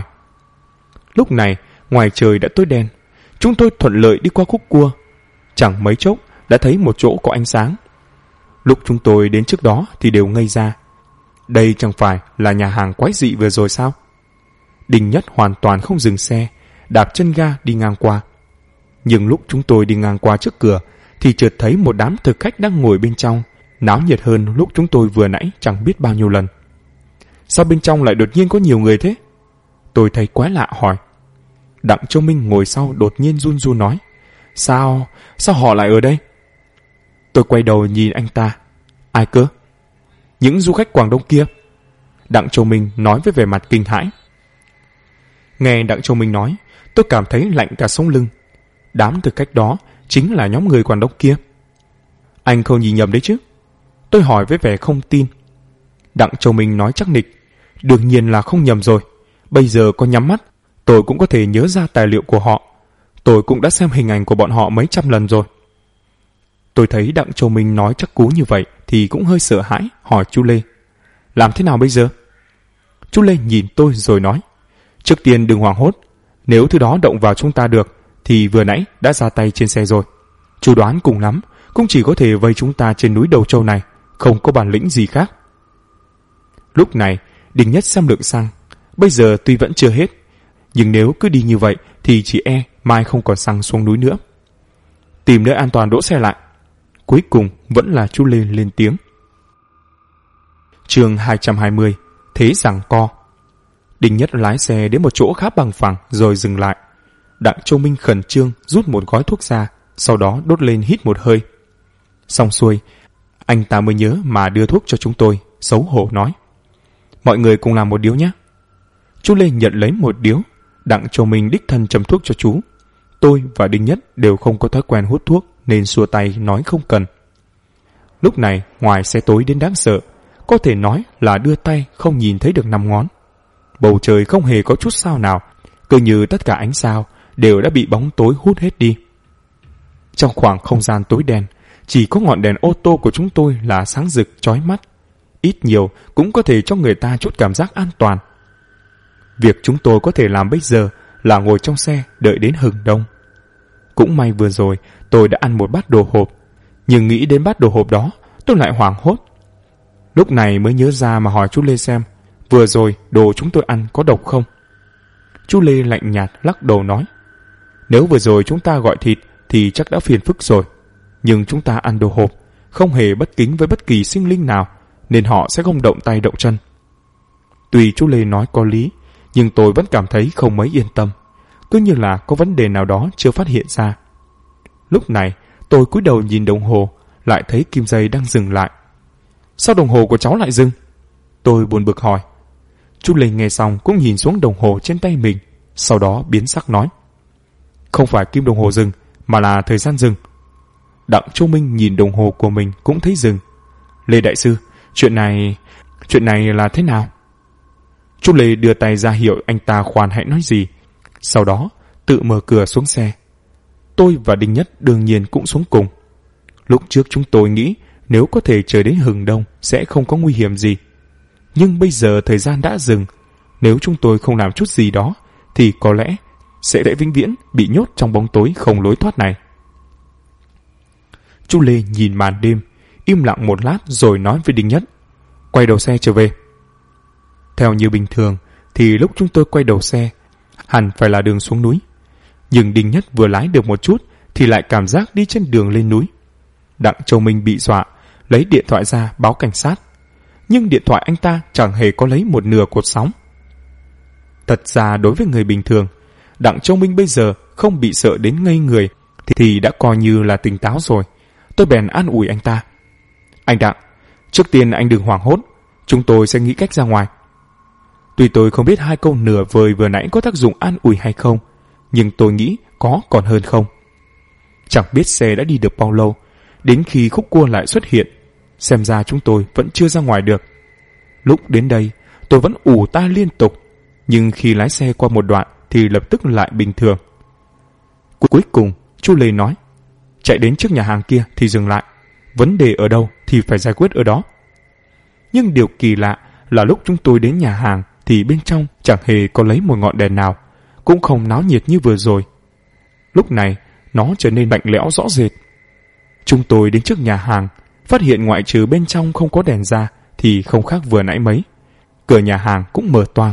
Speaker 1: Lúc này ngoài trời đã tối đen, chúng tôi thuận lợi đi qua khúc cua. Chẳng mấy chốc đã thấy một chỗ có ánh sáng. Lúc chúng tôi đến trước đó thì đều ngây ra. Đây chẳng phải là nhà hàng quái dị vừa rồi sao? Đinh Nhất hoàn toàn không dừng xe, đạp chân ga đi ngang qua. Nhưng lúc chúng tôi đi ngang qua trước cửa thì chợt thấy một đám thực khách đang ngồi bên trong, náo nhiệt hơn lúc chúng tôi vừa nãy chẳng biết bao nhiêu lần. Sao bên trong lại đột nhiên có nhiều người thế? Tôi thấy quái lạ hỏi. Đặng Châu Minh ngồi sau đột nhiên run run nói: Sao họ lại ở đây? Tôi quay đầu nhìn anh ta. Ai cơ? Những du khách Quảng Đông kia. Đặng Châu Minh nói với vẻ mặt kinh hãi. Nghe Đặng Châu Minh nói, tôi cảm thấy lạnh cả sống lưng. đám thực khách đó chính là nhóm người quản đốc kia. Anh không nhìn nhầm đấy chứ? Tôi hỏi với vẻ không tin. Đặng Châu Minh nói chắc nịch. Đương nhiên là không nhầm rồi. Bây giờ có nhắm mắt, tôi cũng có thể nhớ ra tài liệu của họ. Tôi cũng đã xem hình ảnh của bọn họ mấy trăm lần rồi. Tôi thấy Đặng Châu Minh nói chắc cú như vậy thì cũng hơi sợ hãi, hỏi chú Lê. Làm thế nào bây giờ? Chú Lê nhìn tôi rồi nói. Trước tiên đừng hoảng hốt. Nếu thứ đó động vào chúng ta được thì vừa nãy đã ra tay trên xe rồi. Chú đoán cùng lắm cũng chỉ có thể vây chúng ta trên núi Đầu Châu này, không có bản lĩnh gì khác. Lúc này Đinh Nhất xem lượng xăng. Bây giờ tuy vẫn chưa hết, nhưng nếu cứ đi như vậy thì chỉ mai không còn xăng xuống núi nữa. Tìm nơi an toàn đỗ xe lại. Cuối cùng vẫn là chú Lê lên tiếng. Chương 220. Thế giằng co. Đinh Nhất lái xe đến một chỗ khá bằng phẳng rồi dừng lại. Đặng Châu Minh khẩn trương rút một gói thuốc ra, sau đó đốt lên hít một hơi. Xong xuôi, anh ta mới nhớ mà đưa thuốc cho chúng tôi, xấu hổ nói. Mọi người cùng làm một điếu nhé. Chú Lê nhận lấy một điếu. Đặng Châu Minh đích thân châm thuốc cho chú. Tôi và Đinh Nhất đều không có thói quen hút thuốc nên xua tay nói không cần. Lúc này ngoài xe tối đến đáng sợ, có thể nói là đưa tay không nhìn thấy được 5 ngón. Bầu trời không hề có chút sao nào, cứ như tất cả ánh sao đều đã bị bóng tối hút hết đi. Trong khoảng không gian tối đen, chỉ có ngọn đèn ô tô của chúng tôi là sáng rực chói mắt. Ít nhiều cũng có thể cho người ta chút cảm giác an toàn. Việc chúng tôi có thể làm bây giờ là ngồi trong xe đợi đến hừng đông. Cũng may vừa rồi tôi đã ăn một bát đồ hộp, nhưng nghĩ đến bát đồ hộp đó tôi lại hoảng hốt. Lúc này mới nhớ ra mà hỏi chú Lê xem vừa rồi đồ chúng tôi ăn có độc không. Chú Lê lạnh nhạt lắc đầu nói, nếu vừa rồi chúng ta gọi thịt thì chắc đã phiền phức rồi, nhưng chúng ta ăn đồ hộp, không hề bất kính với bất kỳ sinh linh nào, nên họ sẽ không động tay động chân. Tuy chú Lê nói có lý, nhưng tôi vẫn cảm thấy không mấy yên tâm, cứ như là có vấn đề nào đó chưa phát hiện ra. Lúc này tôi cúi đầu nhìn đồng hồ, lại thấy kim giây đang dừng lại. Sao đồng hồ của cháu lại dừng? Tôi buồn bực hỏi. Chú Lê nghe xong cũng nhìn xuống đồng hồ trên tay mình, sau đó biến sắc nói, không phải kim đồng hồ dừng, mà là thời gian dừng. Đặng Châu Minh nhìn đồng hồ của mình cũng thấy dừng. Lê đại sư, chuyện này là thế nào? Chú Lê đưa tay ra hiệu anh ta khoan hãy nói gì, sau đó tự mở cửa xuống xe. Tôi và Đinh Nhất đương nhiên cũng xuống cùng. Lúc trước chúng tôi nghĩ nếu có thể chờ đến hừng đông sẽ không có nguy hiểm gì, nhưng bây giờ thời gian đã dừng, nếu chúng tôi không làm chút gì đó thì có lẽ sẽ vĩnh viễn bị nhốt trong bóng tối không lối thoát này. Chú Lê nhìn màn đêm, im lặng một lát rồi nói với Đinh Nhất, quay đầu xe trở về. Theo như bình thường thì lúc chúng tôi quay đầu xe hẳn phải là đường xuống núi, nhưng Đinh Nhất vừa lái được một chút thì lại cảm giác đi trên đường lên núi. Đặng Châu Minh bị dọa, lấy điện thoại ra báo cảnh sát, nhưng điện thoại anh ta chẳng hề có lấy một nửa cột sóng. Thật ra đối với người bình thường, Đặng Châu Minh bây giờ không bị sợ đến ngây người thì đã coi như là tỉnh táo rồi. Tôi bèn an ủi anh ta, anh Đặng, trước tiên anh đừng hoảng hốt, chúng tôi sẽ nghĩ cách ra ngoài. Tuy tôi không biết hai câu nửa vời vừa nãy có tác dụng an ủi hay không, nhưng tôi nghĩ có còn hơn không. Chẳng biết xe đã đi được bao lâu, đến khi khúc cua lại xuất hiện, xem ra chúng tôi vẫn chưa ra ngoài được. Lúc đến đây tôi vẫn ù tai liên tục, nhưng khi lái xe qua một đoạn thì lập tức lại bình thường. Cuối cùng chú Lê nói, chạy đến trước nhà hàng kia thì dừng lại, vấn đề ở đâu thì phải giải quyết ở đó. Nhưng điều kỳ lạ là lúc chúng tôi đến nhà hàng thì bên trong chẳng hề có lấy một ngọn đèn nào, cũng không náo nhiệt như vừa rồi. Lúc này nó trở nên lạnh lẽo rõ rệt. Chúng tôi đến trước nhà hàng, phát hiện ngoại trừ bên trong không có đèn ra thì không khác vừa nãy mấy. Cửa nhà hàng cũng mở toang.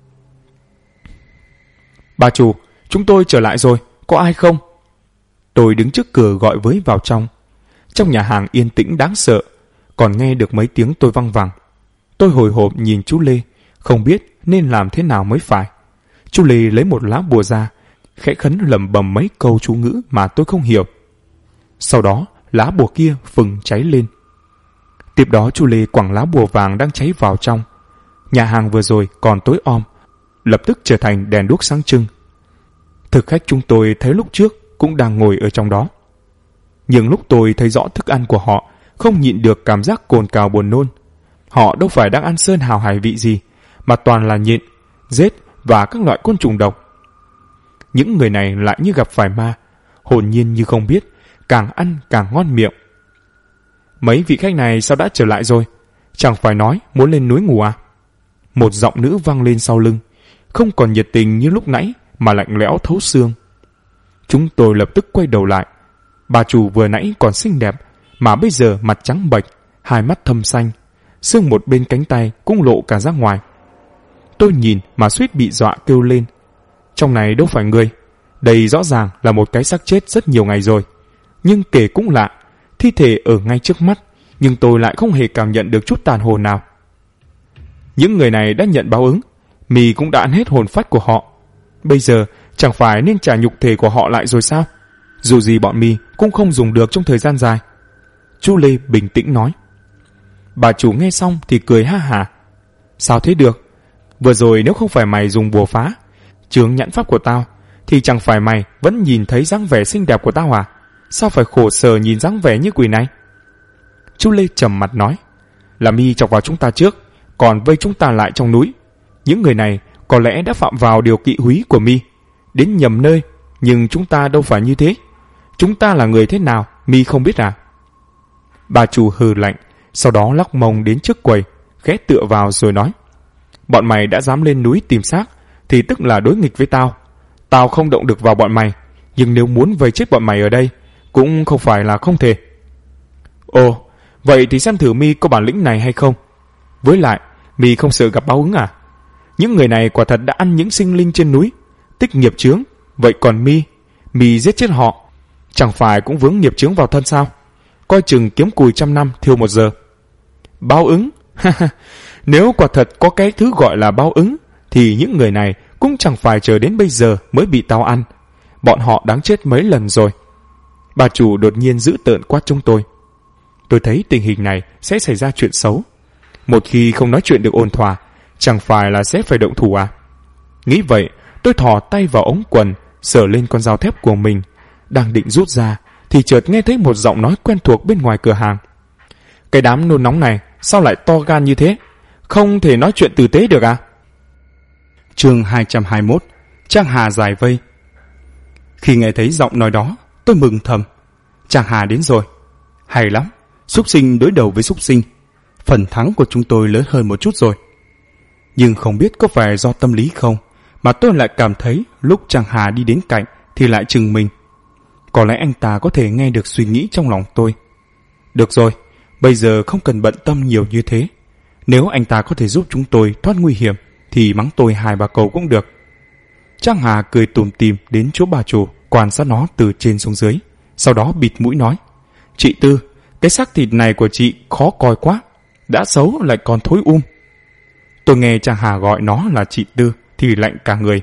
Speaker 1: Bà chủ, chúng tôi trở lại rồi, có ai không? Tôi đứng trước cửa gọi với vào trong. Trong nhà hàng yên tĩnh đáng sợ, còn nghe được mấy tiếng tôi văng vẳng. Tôi hồi hộp nhìn chú Lê, không biết nên làm thế nào mới phải. Chú Lê lấy một lá bùa ra, khẽ khấn lẩm bẩm mấy câu chú ngữ mà tôi không hiểu. Sau đó lá bùa kia phừng cháy lên. Tiếp đó chú Lê quẳng lá bùa vàng đang cháy vào trong. Nhà hàng vừa rồi còn tối om, lập tức trở thành đèn đuốc sáng trưng. Thực khách chúng tôi thấy lúc trước cũng đang ngồi ở trong đó. Nhưng lúc tôi thấy rõ thức ăn của họ, không nhịn được cảm giác cồn cào buồn nôn. Họ đâu phải đang ăn sơn hào hải vị gì, mà toàn là nhện, rết và các loại côn trùng độc. Những người này lại như gặp phải ma, hồn nhiên như không biết, càng ăn càng ngon miệng. Mấy vị khách này sao đã trở lại rồi? Chẳng phải nói muốn lên núi ngủ à? Một giọng nữ vang lên sau lưng, không còn nhiệt tình như lúc nãy mà lạnh lẽo thấu xương. Chúng tôi lập tức quay đầu lại. Bà chủ vừa nãy còn xinh đẹp, mà bây giờ mặt trắng bệch, hai mắt thâm xanh, xương một bên cánh tay cũng lộ cả ra ngoài. Tôi nhìn mà suýt bị dọa kêu lên. Trong này đâu phải người, đây rõ ràng là một cái xác chết rất nhiều ngày rồi. Nhưng kể cũng lạ, thi thể ở ngay trước mắt, nhưng tôi lại không hề cảm nhận được chút tàn hồn nào. Những người này đã nhận báo ứng, mì cũng đã ăn hết hồn phách của họ. Bây giờ chẳng phải nên trả nhục thể của họ lại rồi sao? Dù gì bọn mì cũng không dùng được trong thời gian dài. Chú Lê bình tĩnh nói. Bà chủ nghe xong thì cười ha hả. Sao thế được? Vừa rồi nếu không phải mày dùng bùa phá, chướng nhãn pháp của tao, thì chẳng phải mày vẫn nhìn thấy dáng vẻ xinh đẹp của tao à? Sao phải khổ sở nhìn dáng vẻ như quỷ này? Chú Lê trầm mặt nói. Là mi chọc vào chúng ta trước, còn vây chúng ta lại trong núi. Những người này có lẽ đã phạm vào điều kỵ húy của mi, đến nhầm nơi, nhưng chúng ta đâu phải như thế. Chúng ta là người thế nào, mi không biết à? Bà chủ hừ lạnh, sau đó lắc mông đến trước quầy, ghé tựa vào rồi nói. Bọn mày đã dám lên núi tìm xác, thì tức là đối nghịch với tao. Tao không động được vào bọn mày, nhưng nếu muốn vây chết bọn mày ở đây, cũng không phải là không thể. Ồ, vậy thì xem thử mi có bản lĩnh này hay không. Với lại, mi không sợ gặp báo ứng à? Những người này quả thật đã ăn những sinh linh trên núi, tích nghiệp chướng. Vậy còn mi giết chết họ, chẳng phải cũng vướng nghiệp chướng vào thân sao? Coi chừng kiếm cùi 100 năm thiêu 1 giờ. Báo ứng? Nếu quả thật có cái thứ gọi là báo ứng, thì những người này cũng chẳng phải chờ đến bây giờ mới bị tao ăn. Bọn họ đáng chết mấy lần rồi. Bà chủ đột nhiên dữ tợn quát chúng tôi. Tôi thấy tình hình này sẽ xảy ra chuyện xấu. Một khi không nói chuyện được ôn thỏa, chẳng phải là sẽ phải động thủ à? Nghĩ vậy, tôi thò tay vào ống quần, sờ lên con dao thép của mình, đang định rút ra thì chợt nghe thấy một giọng nói quen thuộc bên ngoài cửa hàng. Cái đám nôn nóng này sao lại to gan như thế? Không thể nói chuyện tử tế được à? Chương 221. Trang Hà giải vây. Khi nghe thấy giọng nói đó, tôi mừng thầm. Trang Hà đến rồi. Hay lắm, súc sinh đối đầu với súc sinh. Phần thắng của chúng tôi lớn hơn một chút rồi. Nhưng không biết có phải do tâm lý không, mà tôi lại cảm thấy lúc Trang Hà đi đến cạnh thì lại chừng mình. Có lẽ anh ta có thể nghe được suy nghĩ trong lòng tôi. Được rồi, bây giờ không cần bận tâm nhiều như thế. Nếu anh ta có thể giúp chúng tôi thoát nguy hiểm thì mắng tôi 2-3 câu cũng được. Trang Hà cười tủm tỉm đến chỗ bà chủ, quan sát nó từ trên xuống dưới, sau đó bịt mũi nói. Chị Tư, cái xác thịt này của chị khó coi quá, đã xấu lại còn thối Tôi nghe Trang Hà gọi nó là chị Tư thì lạnh cả người.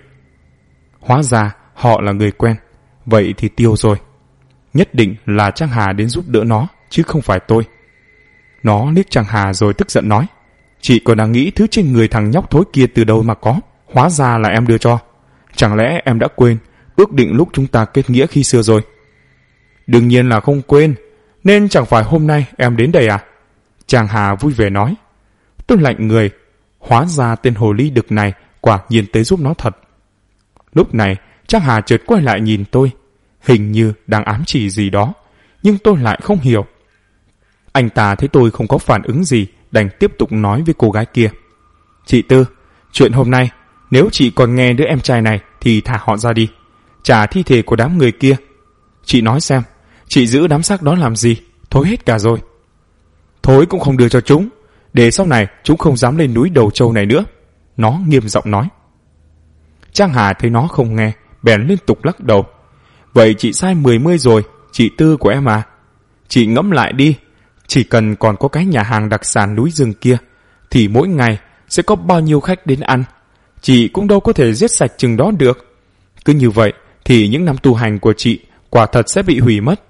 Speaker 1: Hóa ra họ là người quen, vậy thì tiêu rồi. Nhất định là Trang Hà đến giúp đỡ nó, chứ không phải tôi. Nó liếc Trang Hà rồi tức giận nói. Chị còn đang nghĩ thứ trên người thằng nhóc thối kia từ đâu mà có, hóa ra là em đưa cho. Chẳng lẽ em đã quên ước định lúc chúng ta kết nghĩa khi xưa rồi? Đương nhiên là không quên, nên chẳng phải hôm nay em đến đây à? Trang Hà vui vẻ nói. Tôi lạnh người, hóa ra tên hồ ly đực này quả nhiên tới giúp nó thật. Lúc này Trang Hà chợt quay lại nhìn tôi, hình như đang ám chỉ gì đó, nhưng tôi lại không hiểu. Anh ta thấy tôi không có phản ứng gì, đành tiếp tục nói với cô gái kia. Chị Tư, chuyện hôm nay, nếu chị còn nghe đứa em trai này thì thả họ ra đi, trả thi thể của đám người kia. Chị nói xem, chị giữ đám xác đó làm gì? Thối hết cả rồi. Thối cũng không đưa cho chúng, để sau này chúng không dám lên núi Đầu Châu này nữa. Nó nghiêm giọng nói. Trang Hà thấy nó không nghe, bèn liên tục lắc đầu. Vậy chị sai 10 rồi, chị Tư của em à? Chị ngẫm lại đi, chỉ cần còn có cái nhà hàng đặc sản núi rừng kia, thì mỗi ngày sẽ có bao nhiêu khách đến ăn. Chị cũng đâu có thể giết sạch chừng đó được. Cứ như vậy thì những năm tu hành của chị quả thật sẽ bị hủy mất.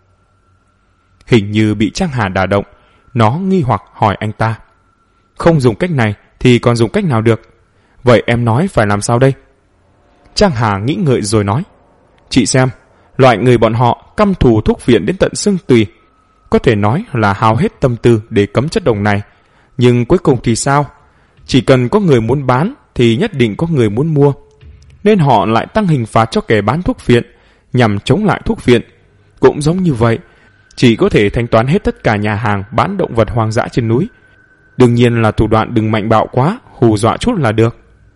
Speaker 1: Hình như bị Trang Hà đả động, nó nghi hoặc hỏi anh ta. Không dùng cách này thì còn dùng cách nào được? Vậy em nói phải làm sao đây? Trang Hà nghĩ ngợi rồi nói. Chị xem, Loại người bọn họ căm thù thuốc viện đến tận xương tùy, có thể nói là hao hết tâm tư để cấm chất độc này. Nhưng cuối cùng thì sao? Chỉ cần có người muốn bán thì nhất định có người muốn mua, nên họ lại tăng hình phạt cho kẻ bán thuốc viện nhằm chống lại thuốc viện. Cũng giống như vậy, chỉ có thể thanh toán hết tất cả nhà hàng bán động vật hoang dã trên núi. Đương nhiên là thủ đoạn đừng mạnh bạo quá, hù dọa chút là được.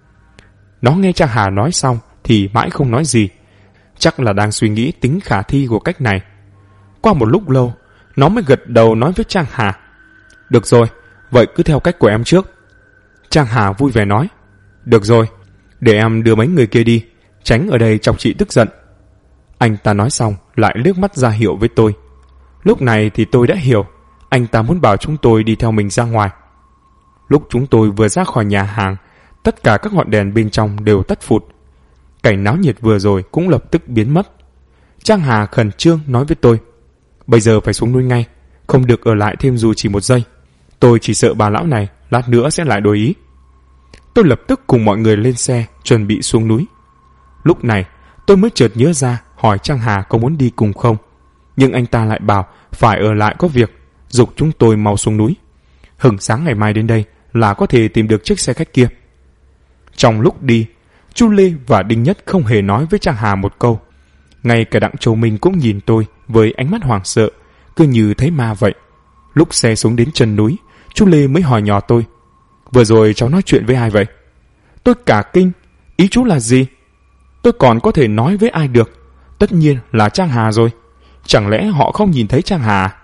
Speaker 1: Nó nghe Trang Hà nói xong thì mãi không nói gì, chắc là đang suy nghĩ tính khả thi của cách này. Qua một lúc lâu, nó mới gật đầu nói với Trang Hà: Được rồi, vậy cứ theo cách của em trước. Trang Hà vui vẻ nói: Được rồi, để em đưa mấy người kia đi, tránh ở đây chọc chị tức giận. Anh ta nói xong lại liếc mắt ra hiệu với tôi. Lúc này thì tôi đã hiểu, anh ta muốn bảo chúng tôi đi theo mình ra ngoài. Lúc chúng tôi vừa ra khỏi nhà hàng, tất cả các ngọn đèn bên trong đều tắt phụt. Cảnh náo nhiệt vừa rồi cũng lập tức biến mất. Trang Hà khẩn trương nói với tôi: Bây giờ phải xuống núi ngay, không được ở lại thêm dù chỉ một giây. Tôi chỉ sợ bà lão này lát nữa sẽ lại đổi ý. Tôi lập tức cùng mọi người lên xe chuẩn bị xuống núi. Lúc này tôi mới chợt nhớ ra hỏi Trang Hà có muốn đi cùng không, nhưng anh ta lại bảo phải ở lại có việc, giục chúng tôi mau xuống núi. Hừng sáng ngày mai đến đây là có thể tìm được chiếc xe khách kia. Trong lúc đi, Chu Lê và Đinh Nhất không hề nói với Trang Hà một câu. Ngay cả Đặng Châu Minh cũng nhìn tôi với ánh mắt hoảng sợ, cứ như thấy ma vậy. Lúc xe xuống đến chân núi, Chu Lê mới hỏi nhỏ tôi: Vừa rồi cháu nói chuyện với ai vậy? Tôi cả kinh, ý chú là gì? Tôi còn có thể nói với ai được? Tất nhiên là Trang Hà rồi. Chẳng lẽ họ không nhìn thấy Trang Hà?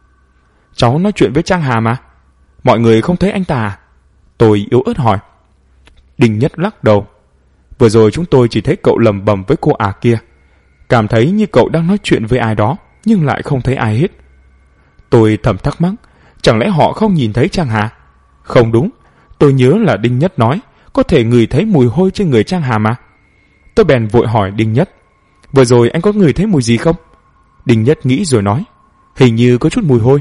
Speaker 1: Cháu nói chuyện với Trang Hà mà. Mọi người không thấy anh ta à? Tôi yếu ớt hỏi. Đinh Nhất lắc đầu. Vừa rồi chúng tôi chỉ thấy cậu lầm bầm với cô ả kia, cảm thấy như cậu đang nói chuyện với ai đó, nhưng lại không thấy ai hết. Tôi thầm thắc mắc, chẳng lẽ họ không nhìn thấy Trang Hà? Không đúng, tôi nhớ là Đinh Nhất nói có thể ngửi thấy mùi hôi trên người Trang Hà mà. Tôi bèn vội hỏi Đinh Nhất: Vừa rồi anh có ngửi thấy mùi gì không? Đinh Nhất nghĩ rồi nói: Hình như có chút mùi hôi.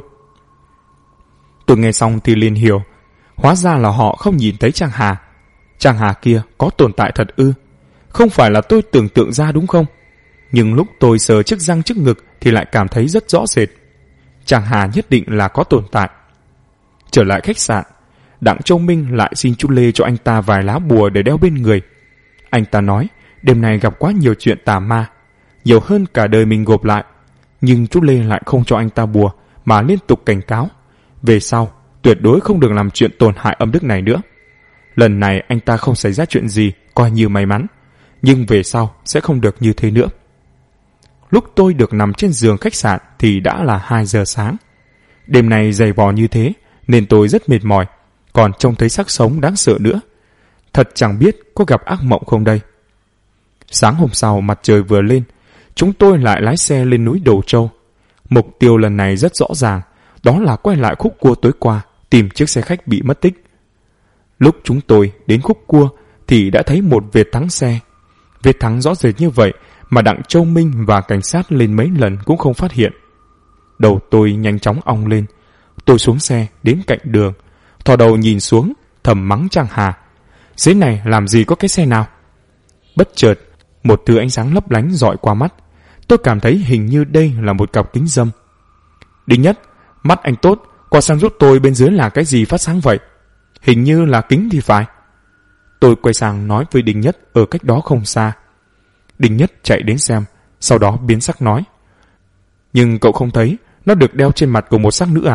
Speaker 1: Tôi nghe xong thì liền hiểu, hóa ra là họ không nhìn thấy Trang Hà. Trang Hà kia có tồn tại thật ư? Không phải là tôi tưởng tượng ra đúng không? Nhưng lúc tôi sờ chiếc răng trước ngực thì lại cảm thấy rất rõ rệt. Trang Hà nhất định là có tồn tại. Trở lại khách sạn, Đặng Châu Minh lại xin chú Lê cho anh ta vài lá bùa để đeo bên người. Anh ta nói đêm nay gặp quá nhiều chuyện tà ma, nhiều hơn cả đời mình gộp lại. Nhưng chú Lê lại không cho anh ta bùa, mà liên tục cảnh cáo về sau tuyệt đối không được làm chuyện tổn hại âm đức này nữa. Lần này anh ta không xảy ra chuyện gì, coi như may mắn, nhưng về sau sẽ không được như thế nữa. Lúc tôi được nằm trên giường khách sạn thì đã là 2 giờ sáng. Đêm nay dày vò như thế nên tôi rất mệt mỏi, còn trông thấy xác sống đáng sợ nữa. Thật chẳng biết có gặp ác mộng không đây. Sáng hôm sau mặt trời vừa lên, chúng tôi lại lái xe lên núi Đồ Châu. Mục tiêu lần này rất rõ ràng, đó là quay lại khúc cua tối qua, tìm chiếc xe khách bị mất tích. Lúc chúng tôi đến khúc cua thì đã thấy một vệt thắng xe. Vệt thắng rõ rệt như vậy mà Đặng Châu Minh và cảnh sát lên mấy lần cũng không phát hiện. Đầu tôi nhanh chóng ong lên. Tôi xuống xe đến cạnh đường, thò đầu nhìn xuống, thầm mắng Trang Hà: Dưới này làm gì có cái xe nào? Bất chợt, một thứ ánh sáng lấp lánh dọi qua mắt. Tôi cảm thấy hình như đây là một cặp kính râm. Đinh Nhất, mắt anh tốt, qua sang giúp tôi bên dưới là cái gì phát sáng vậy? Hình như là kính thì phải. Tôi quay sang nói với Đinh Nhất ở cách đó không xa. Đinh Nhất chạy đến xem, sau đó biến sắc nói: Nhưng cậu không thấy nó được đeo trên mặt của một xác nữ à?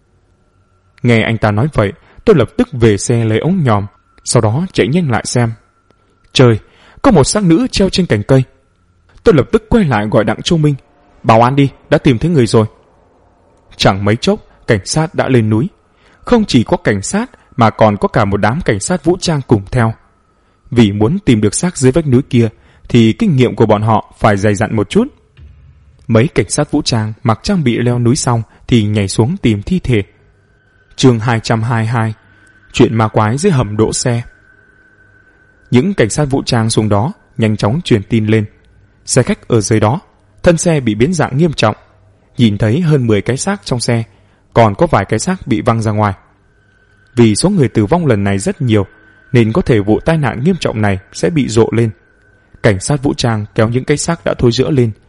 Speaker 1: Nghe anh ta nói vậy, tôi lập tức về xe lấy ống nhòm, sau đó chạy nhanh lại xem. Trời, có một xác nữ treo trên cành cây. Tôi lập tức quay lại gọi Đặng Châu Minh: Báo án đi, đã tìm thấy người rồi. Chẳng mấy chốc, cảnh sát đã lên núi. Không chỉ có cảnh sát mà còn có cả một đám cảnh sát vũ trang cùng theo. Vì muốn tìm được xác dưới vách núi kia thì kinh nghiệm của bọn họ phải dày dặn một chút. Mấy cảnh sát vũ trang mặc trang bị leo núi xong thì nhảy xuống tìm thi thể. Chương 222: Chuyện ma quái dưới hầm đỗ xe. Những cảnh sát vũ trang xuống đó nhanh chóng truyền tin lên. Xe khách ở dưới đó, thân xe bị biến dạng nghiêm trọng. Nhìn thấy hơn 10 cái xác trong xe, còn có vài cái xác bị văng ra ngoài. Vì số người tử vong lần này rất nhiều, nên có thể vụ tai nạn nghiêm trọng này sẽ bị rộ lên. Cảnh sát vũ trang kéo những cái xác đã thối rữa lên.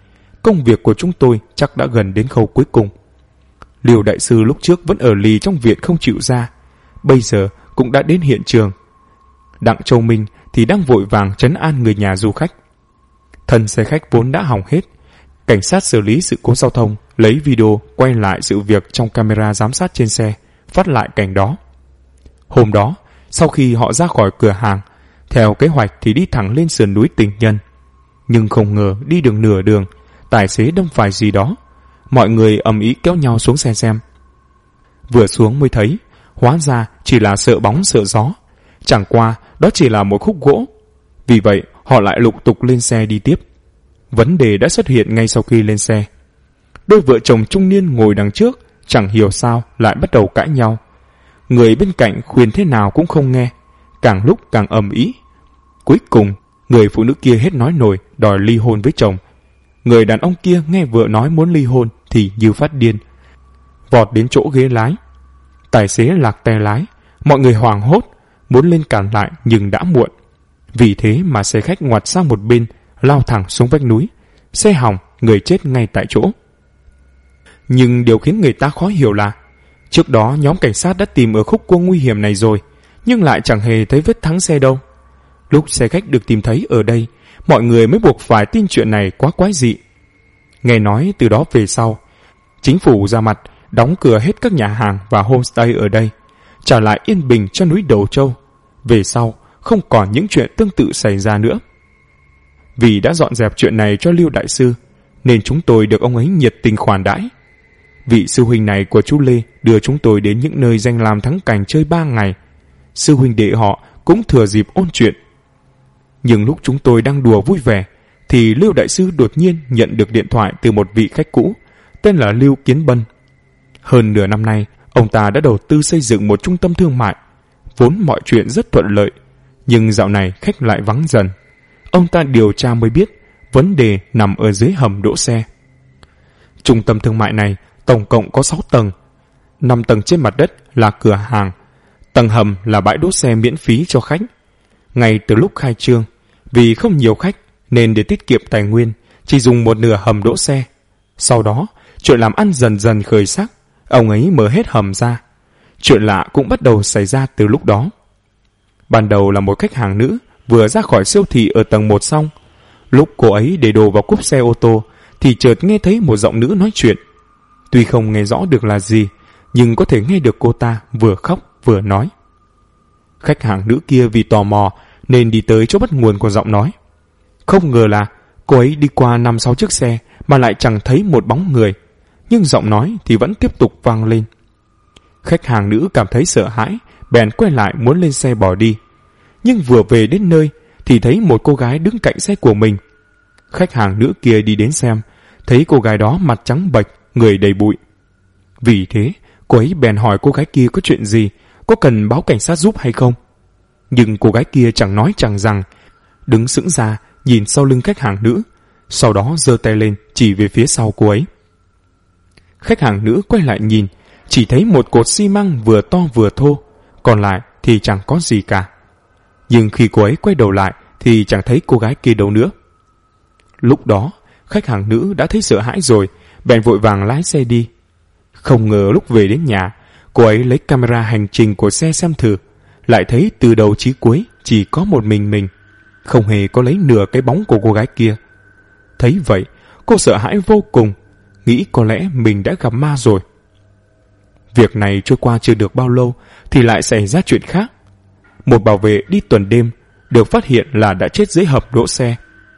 Speaker 1: công việc của chúng tôi chắc đã gần đến khâu cuối cùng. Liêu đại sư lúc trước vẫn ở lì trong viện không chịu ra, bây giờ cũng đã đến hiện trường. Đặng Châu Minh thì đang vội vàng trấn an người nhà du khách. Thân xe khách vốn đã hỏng hết. Cảnh sát xử lý sự cố giao thông lấy video quay lại sự việc trong camera giám sát trên xe, phát lại cảnh đó. Hôm đó, sau khi họ ra khỏi cửa hàng, theo kế hoạch thì đi thẳng lên sườn núi Tình Nhân. Nhưng không ngờ đi được nửa đường, tài xế đâm phải gì đó. Mọi người ầm ĩ kéo nhau xuống xe xem. Vừa xuống mới thấy, hóa ra chỉ là sợ bóng sợ gió. Chẳng qua đó chỉ là một khúc gỗ. Vì vậy họ lại lục tục lên xe đi tiếp. Vấn đề đã xuất hiện ngay sau khi lên xe. Đôi vợ chồng trung niên ngồi đằng trước chẳng hiểu sao lại bắt đầu cãi nhau. Người bên cạnh khuyên thế nào cũng không nghe, càng lúc càng ầm ĩ. Cuối cùng người phụ nữ kia hết nói nổi, đòi ly hôn với chồng. Người đàn ông kia nghe vợ nói muốn ly hôn thì như phát điên, vọt đến chỗ ghế lái. Tài xế lạc tay lái, mọi người hoảng hốt muốn lên cản lại nhưng đã muộn. Vì thế mà xe khách ngoặt sang một bên, lao thẳng xuống vách núi. Xe hỏng, người chết ngay tại chỗ. Nhưng điều khiến người ta khó hiểu là trước đó nhóm cảnh sát đã tìm ở khúc cua nguy hiểm này rồi, nhưng lại chẳng hề thấy vết thắng xe đâu. Lúc xe khách được tìm thấy ở đây, mọi người mới buộc phải tin chuyện này quá quái dị. Nghe nói từ đó về sau, chính phủ ra mặt đóng cửa hết các nhà hàng và homestay ở đây, trả lại yên bình cho núi Đầu Châu. Về sau không còn những chuyện tương tự xảy ra nữa. Vì đã dọn dẹp chuyện này cho Liêu đại sư, nên chúng tôi được ông ấy nhiệt tình khoản đãi. Vị sư huynh này của chú Lê đưa chúng tôi đến những nơi danh lam thắng cảnh chơi 3 ngày. Sư huynh đệ họ cũng thừa dịp ôn chuyện. Nhưng lúc chúng tôi đang đùa vui vẻ, thì Liêu đại sư đột nhiên nhận được điện thoại từ một vị khách cũ, tên là Lưu Kiến Bân. Hơn nửa năm nay, ông ta đã đầu tư xây dựng một trung tâm thương mại. Vốn mọi chuyện rất thuận lợi, nhưng dạo này khách lại vắng dần. Ông ta điều tra mới biết, vấn đề nằm ở dưới hầm đỗ xe. Trung tâm thương mại này tổng cộng có 6 tầng. 5 tầng trên mặt đất là cửa hàng, tầng hầm là bãi đỗ xe miễn phí cho khách. Ngay từ lúc khai trương, vì không nhiều khách nên để tiết kiệm tài nguyên, chỉ dùng một nửa hầm đỗ xe. Sau đó, chuyện làm ăn dần dần khởi sắc, ông ấy mở hết hầm ra. Chuyện lạ cũng bắt đầu xảy ra từ lúc đó. Ban đầu là một khách hàng nữ vừa ra khỏi siêu thị ở tầng 1 xong. Lúc cô ấy để đồ vào cốp xe ô tô thì chợt nghe thấy một giọng nữ nói chuyện. Tuy không nghe rõ được là gì, nhưng có thể nghe được cô ta vừa khóc vừa nói. Khách hàng nữ kia vì tò mò nên đi tới chỗ bắt nguồn của giọng nói. Không ngờ là cô ấy đi qua 5-6 chiếc xe mà lại chẳng thấy một bóng người, nhưng giọng nói thì vẫn tiếp tục vang lên. Khách hàng nữ cảm thấy sợ hãi, bèn quay lại muốn lên xe bỏ đi. Nhưng vừa về đến nơi thì thấy một cô gái đứng cạnh xe của mình. Khách hàng nữ kia đi đến xem, thấy cô gái đó mặt trắng bệch, người đầy bụi. Vì thế, cô ấy bèn hỏi cô gái kia có chuyện gì, có cần báo cảnh sát giúp hay không. Nhưng cô gái kia chẳng nói chẳng rằng, đứng sững ra nhìn sau lưng khách hàng nữ, sau đó giơ tay lên chỉ về phía sau cô ấy. Khách hàng nữ quay lại nhìn, chỉ thấy một cột xi măng vừa to vừa thô, còn lại thì chẳng có gì cả. Nhưng khi cô ấy quay đầu lại thì chẳng thấy cô gái kia đâu nữa. Lúc đó, khách hàng nữ đã thấy sợ hãi rồi, bèn vội vàng lái xe đi. Không ngờ lúc về đến nhà, cô ấy lấy camera hành trình của xe xem thử, lại thấy từ đầu chí cuối chỉ có một mình, không hề có lấy nửa cái bóng của cô gái kia. Thấy vậy, cô sợ hãi vô cùng, nghĩ có lẽ mình đã gặp ma rồi. Việc này trôi qua chưa được bao lâu thì lại xảy ra chuyện khác. Một bảo vệ đi tuần đêm được phát hiện là đã chết dưới hầm đỗ xe.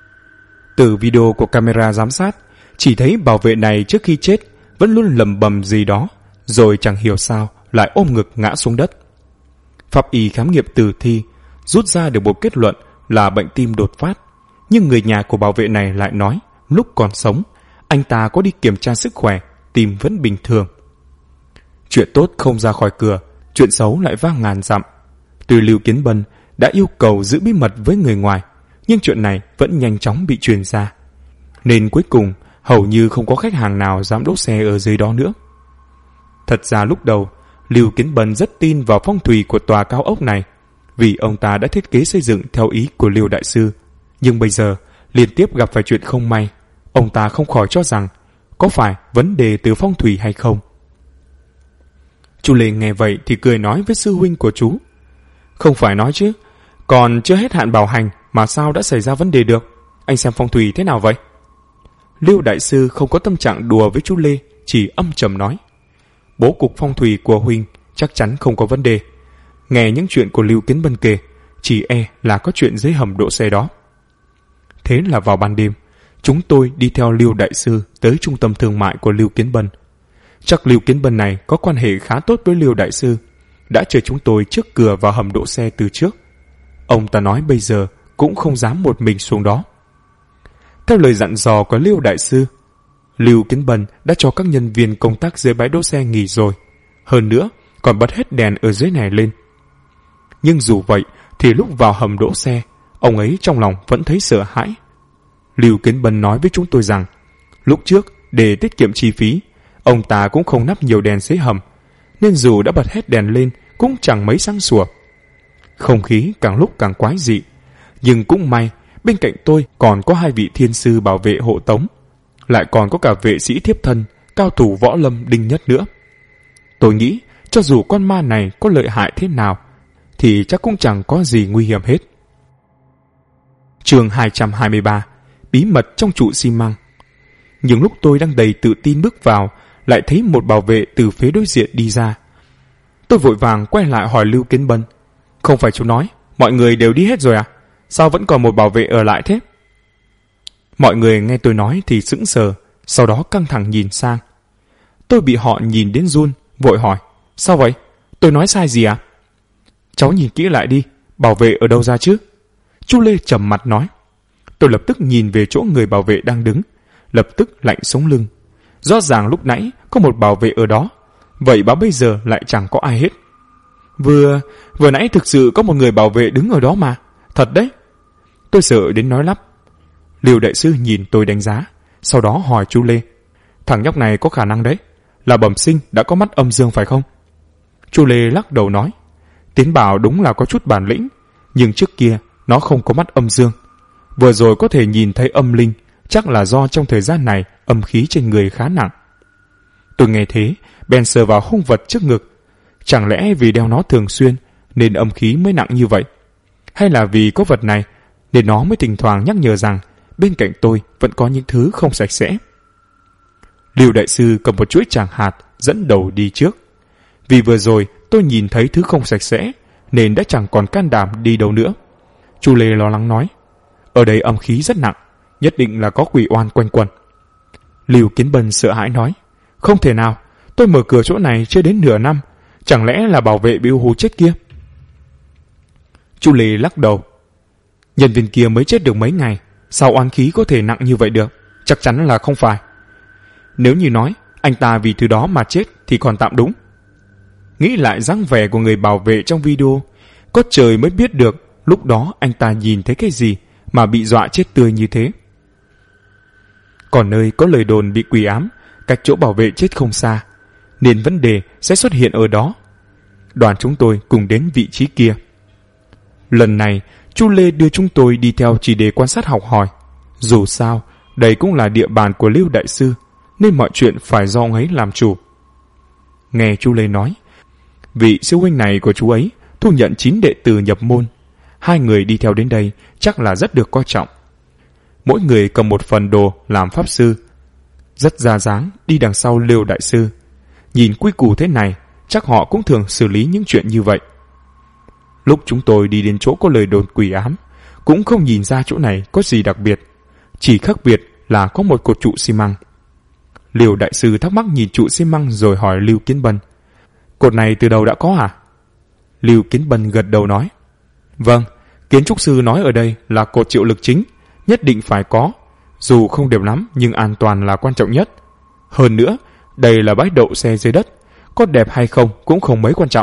Speaker 1: Từ video của camera giám sát, chỉ thấy bảo vệ này trước khi chết vẫn luôn lẩm bẩm gì đó, rồi chẳng hiểu sao lại ôm ngực ngã xuống đất. Pháp y khám nghiệm tử thi rút ra được một kết luận là bệnh tim đột phát, nhưng người nhà của bảo vệ này lại nói lúc còn sống anh ta có đi kiểm tra sức khỏe, tim vẫn bình thường. Chuyện tốt không ra khỏi cửa, chuyện xấu lại vang ngàn dặm. Tuy Lưu Kiến Bân đã yêu cầu giữ bí mật với người ngoài, nhưng chuyện này vẫn nhanh chóng bị truyền ra, nên cuối cùng hầu như không có khách hàng nào dám đỗ xe ở dưới đó nữa. Thật ra lúc đầu, Lưu Kiến Bân rất tin vào phong thủy của tòa cao ốc này, vì ông ta đã thiết kế xây dựng theo ý của Liêu đại sư. Nhưng bây giờ liên tiếp gặp phải chuyện không may, ông ta không khỏi cho rằng có phải vấn đề từ phong thủy hay không. Chu Lê nghe vậy thì cười nói với sư huynh của chú. Không phải nói chứ, còn chưa hết hạn bảo hành mà sao đã xảy ra vấn đề được? Anh xem phong thủy thế nào vậy? Lưu đại sư không có tâm trạng đùa với chú Lê, chỉ âm trầm nói. Bố cục phong thủy của huynh chắc chắn không có vấn đề. Nghe những chuyện của Lưu Kiến Bân kể, chỉ e là có chuyện dưới hầm đỗ xe đó. Thế là vào ban đêm, chúng tôi đi theo Lưu đại sư tới trung tâm thương mại của Lưu Kiến Bân. Chắc Lưu Kiến Bân này có quan hệ khá tốt với Lưu đại sư, đã chờ chúng tôi trước cửa vào hầm đỗ xe từ trước. Ông ta nói bây giờ cũng không dám một mình xuống đó. Theo lời dặn dò của Lưu đại sư, Lưu Kiến Bân đã cho các nhân viên công tác dưới bãi đỗ xe nghỉ rồi. Hơn nữa, còn bật hết đèn ở dưới này lên. Nhưng dù vậy, thì lúc vào hầm đỗ xe, ông ấy trong lòng vẫn thấy sợ hãi. Lưu Kiến Bân nói với chúng tôi rằng, lúc trước, để tiết kiệm chi phí, ông ta cũng không nắp nhiều đèn dưới hầm, nên dù đã bật hết đèn lên, cũng chẳng mấy sáng sủa. Không khí càng lúc càng quái dị, nhưng cũng may, bên cạnh tôi còn có 2 vị thiên sư bảo vệ hộ tống, lại còn có cả vệ sĩ thiếp thân, cao thủ võ lâm Đinh Nhất nữa. Tôi nghĩ, cho dù con ma này có lợi hại thế nào, thì chắc cũng chẳng có gì nguy hiểm hết. Chương 223: Bí mật trong trụ xi măng. Nhưng lúc tôi đang đầy tự tin bước vào, lại thấy một bảo vệ từ phía đối diện đi ra. Tôi vội vàng quay lại hỏi Lưu Kiến Bân. Không phải chú nói, mọi người đều đi hết rồi à? Sao vẫn còn một bảo vệ ở lại thế? Mọi người nghe tôi nói thì sững sờ, sau đó căng thẳng nhìn sang. Tôi bị họ nhìn đến run, vội hỏi. Sao vậy? Tôi nói sai gì à? Cháu nhìn kỹ lại đi, bảo vệ ở đâu ra chứ? Chú Lê trầm mặt nói. Tôi lập tức nhìn về chỗ người bảo vệ đang đứng, lập tức lạnh sống lưng. Rõ ràng lúc nãy có một bảo vệ ở đó, vậy mà bây giờ lại chẳng có ai hết. Vừa nãy thực sự có một người bảo vệ đứng ở đó mà, thật đấy. Tôi sợ đến nói lắp. Lưu đại sư nhìn tôi đánh giá, sau đó hỏi chú Lê. Thằng nhóc này có khả năng đấy, là bẩm sinh đã có mắt âm dương phải không? Chú Lê lắc đầu nói. Tiến bảo đúng là có chút bản lĩnh, nhưng trước kia nó không có mắt âm dương. Vừa rồi có thể nhìn thấy âm linh, chắc là do trong thời gian này âm khí trên người khá nặng. Tôi nghe thế, bèn sờ vào hung vật trước ngực. Chẳng lẽ vì đeo nó thường xuyên nên âm khí mới nặng như vậy? Hay là vì có vật này nên nó mới thỉnh thoảng nhắc nhở rằng bên cạnh tôi vẫn có những thứ không sạch sẽ? Lưu đại sư cầm một chuỗi tràng hạt dẫn đầu đi trước. Vì vừa rồi tôi nhìn thấy thứ không sạch sẽ nên đã chẳng còn can đảm đi đâu nữa. Chu Lê lo lắng nói. Ở đây âm khí rất nặng, nhất định là có quỷ oan quanh quẩn. Lưu Kiến Bân sợ hãi nói. Không thể nào, tôi mở cửa chỗ này chưa đến nửa năm, chẳng lẽ là bảo vệ bị hù chết kia? Chu Lê lắc đầu. Nhân viên kia mới chết được mấy ngày, sao oán khí có thể nặng như vậy được? Chắc chắn là không phải. Nếu như nói anh ta vì thứ đó mà chết thì còn tạm đúng. Nghĩ lại dáng vẻ của người bảo vệ trong video, có trời mới biết được lúc đó anh ta nhìn thấy cái gì mà bị dọa chết tươi như thế. Còn nơi có lời đồn bị quỷ ám, cách chỗ bảo vệ chết không xa, nên vấn đề sẽ xuất hiện ở đó. Đoàn chúng tôi cùng đến vị trí kia. Lần này, chú Lê đưa chúng tôi đi theo chỉ để quan sát học hỏi. Dù sao, đây cũng là địa bàn của Lưu đại sư, nên mọi chuyện phải do ông ấy làm chủ. Nghe chú Lê nói, vị sư huynh này của chú ấy thu nhận 9 đệ tử nhập môn. 2 người đi theo đến đây chắc là rất được coi trọng. Mỗi người cầm một phần đồ làm pháp sư, rất ra dáng đi đằng sau Lưu đại sư. Nhìn quy củ thế này, chắc họ cũng thường xử lý những chuyện như vậy. Lúc chúng tôi đi đến chỗ có lời đồn quỷ ám, cũng không nhìn ra chỗ này có gì đặc biệt, chỉ khác biệt là có một cột trụ xi măng. Lưu đại sư thắc mắc nhìn trụ xi măng rồi hỏi Lưu Kiến Bân. Cột này từ đầu đã có à? Lưu Kiến Bân gật đầu nói. Vâng, kiến trúc sư nói ở đây là cột chịu lực chính, nhất định phải có. Dù không đẹp lắm nhưng an toàn là quan trọng nhất. Hơn nữa, đây là bãi đậu xe dưới đất, có đẹp hay không cũng không mấy quan trọng.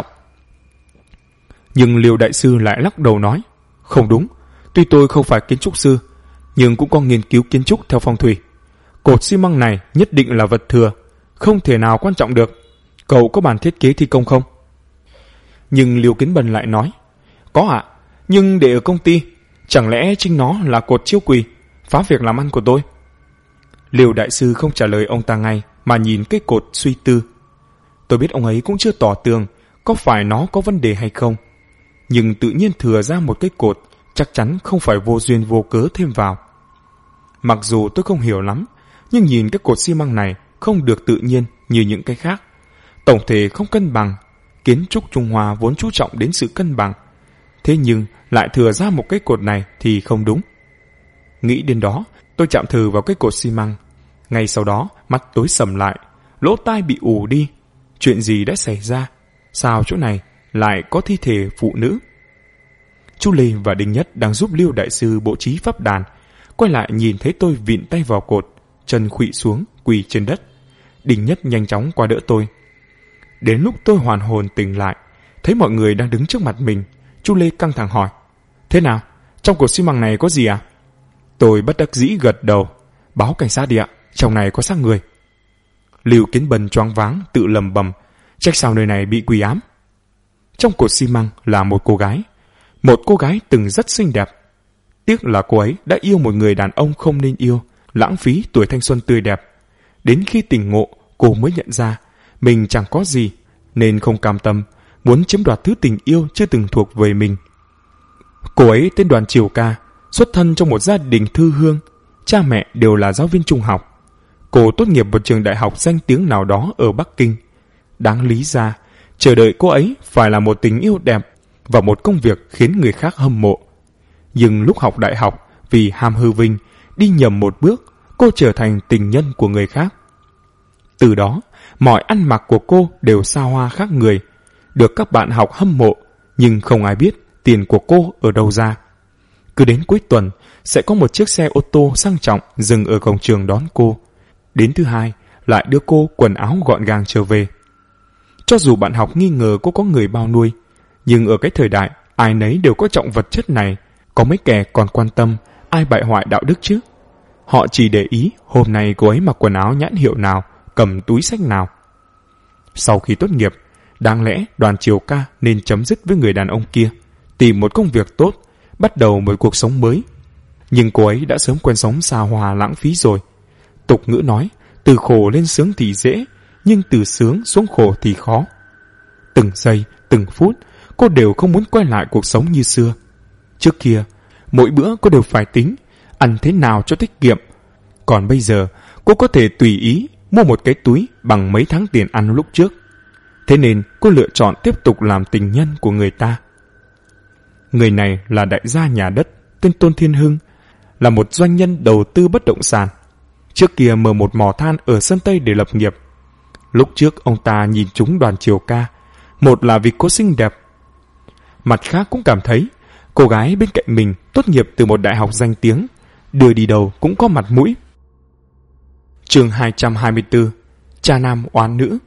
Speaker 1: Nhưng Lưu đại sư lại lắc đầu nói. Không đúng, tuy tôi không phải kiến trúc sư, nhưng cũng có nghiên cứu kiến trúc theo phong thủy. Cột xi măng này nhất định là vật thừa, không thể nào quan trọng được. Cậu có bản thiết kế thi công không? Nhưng Lưu Kiến Bân lại nói. Có ạ, nhưng để ở công ty, chẳng lẽ chính nó là cột chiêu quỷ, phá việc làm ăn của tôi? Liêu đại sư không trả lời ông ta ngay mà nhìn cái cột suy tư. Tôi biết ông ấy cũng chưa tỏ tường có phải nó có vấn đề hay không, nhưng tự nhiên thừa ra một cái cột chắc chắn không phải vô duyên vô cớ thêm vào. Mặc dù tôi không hiểu lắm, nhưng nhìn cái cột xi măng này không được tự nhiên như những cái khác. Tổng thể không cân bằng. Kiến trúc Trung Hoa vốn chú trọng đến sự cân bằng, thế nhưng lại thừa ra một cái cột này thì không đúng. Nghĩ đến đó, tôi chạm thử vào cái cột xi măng. Ngay sau đó, mắt tối sầm lại, lỗ tai bị ù đi. Chuyện gì đã xảy ra? Sao chỗ này lại có thi thể phụ nữ? Chu Lê và Đinh Nhất đang giúp Liêu đại sư bố trí pháp đàn, quay lại nhìn thấy tôi vịn tay vào cột, chân khuỵu xuống quỳ trên đất. Đinh Nhất nhanh chóng qua đỡ tôi. Đến lúc tôi hoàn hồn tỉnh lại, thấy mọi người đang đứng trước mặt mình, Chu Lê căng thẳng hỏi: Thế nào? Trong cột xi măng này có gì à? Tôi bất đắc dĩ gật đầu: Báo cảnh sát đi ạ, trong này có xác người. Lưu Kiến Bân choáng váng tự lầm bầm: Trách sao nơi này bị quỷ ám. Trong cột xi măng là một cô gái từng rất xinh đẹp. Tiếc là cô ấy đã yêu một người đàn ông không nên yêu, lãng phí tuổi thanh xuân tươi đẹp. Đến khi tỉnh ngộ, cô mới nhận ra mình chẳng có gì, nên không cam tâm, muốn chiếm đoạt thứ tình yêu chưa từng thuộc về mình. Cô ấy tên Đoàn Triều Ca, xuất thân trong một gia đình thư hương, cha mẹ đều là giáo viên trung học. Cô tốt nghiệp một trường đại học danh tiếng nào đó ở Bắc Kinh. Đáng lý ra, chờ đợi cô ấy phải là một tình yêu đẹp và một công việc khiến người khác hâm mộ. Nhưng lúc học đại học, vì ham hư vinh, đi nhầm một bước, cô trở thành tình nhân của người khác. Từ đó, mọi ăn mặc của cô đều xa hoa khác người, được các bạn học hâm mộ, nhưng không ai biết tiền của cô ở đâu ra. Cứ đến cuối tuần, sẽ có một chiếc xe ô tô sang trọng dừng ở cổng trường đón cô. Đến thứ hai, lại đưa cô quần áo gọn gàng trở về. Cho dù bạn học nghi ngờ cô có người bao nuôi, nhưng ở cái thời đại, ai nấy đều có trọng vật chất này, có mấy kẻ còn quan tâm ai bại hoại đạo đức chứ. Họ chỉ để ý hôm nay cô ấy mặc quần áo nhãn hiệu nào, cầm túi xách nào. Sau khi tốt nghiệp, đáng lẽ Đoàn Triều Ca nên chấm dứt với người đàn ông kia, tìm một công việc tốt, bắt đầu một cuộc sống mới. Nhưng cô ấy đã sớm quen sống xa hoa lãng phí rồi. Tục ngữ nói, từ khổ lên sướng thì dễ, nhưng từ sướng xuống khổ thì khó. Từng giây, từng phút, cô đều không muốn quay lại cuộc sống như xưa. Trước kia, mỗi bữa cô đều phải tính, ăn thế nào cho tiết kiệm. Còn bây giờ, cô có thể tùy ý mua một cái túi bằng mấy tháng tiền ăn lúc trước. Thế nên cô lựa chọn tiếp tục làm tình nhân của người ta. Người này là đại gia nhà đất, tên Tôn Thiên Hưng, là một doanh nhân đầu tư bất động sản. Trước kia mở một mỏ than ở Sơn Tây để lập nghiệp. Lúc trước ông ta nhìn trúng Đoàn Triều Ca, một là vì cô xinh đẹp, mặt khác cũng cảm thấy cô gái bên cạnh mình tốt nghiệp từ một đại học danh tiếng, đưa đi đâu cũng có mặt mũi. Chương 224: Cha nam oán nữ.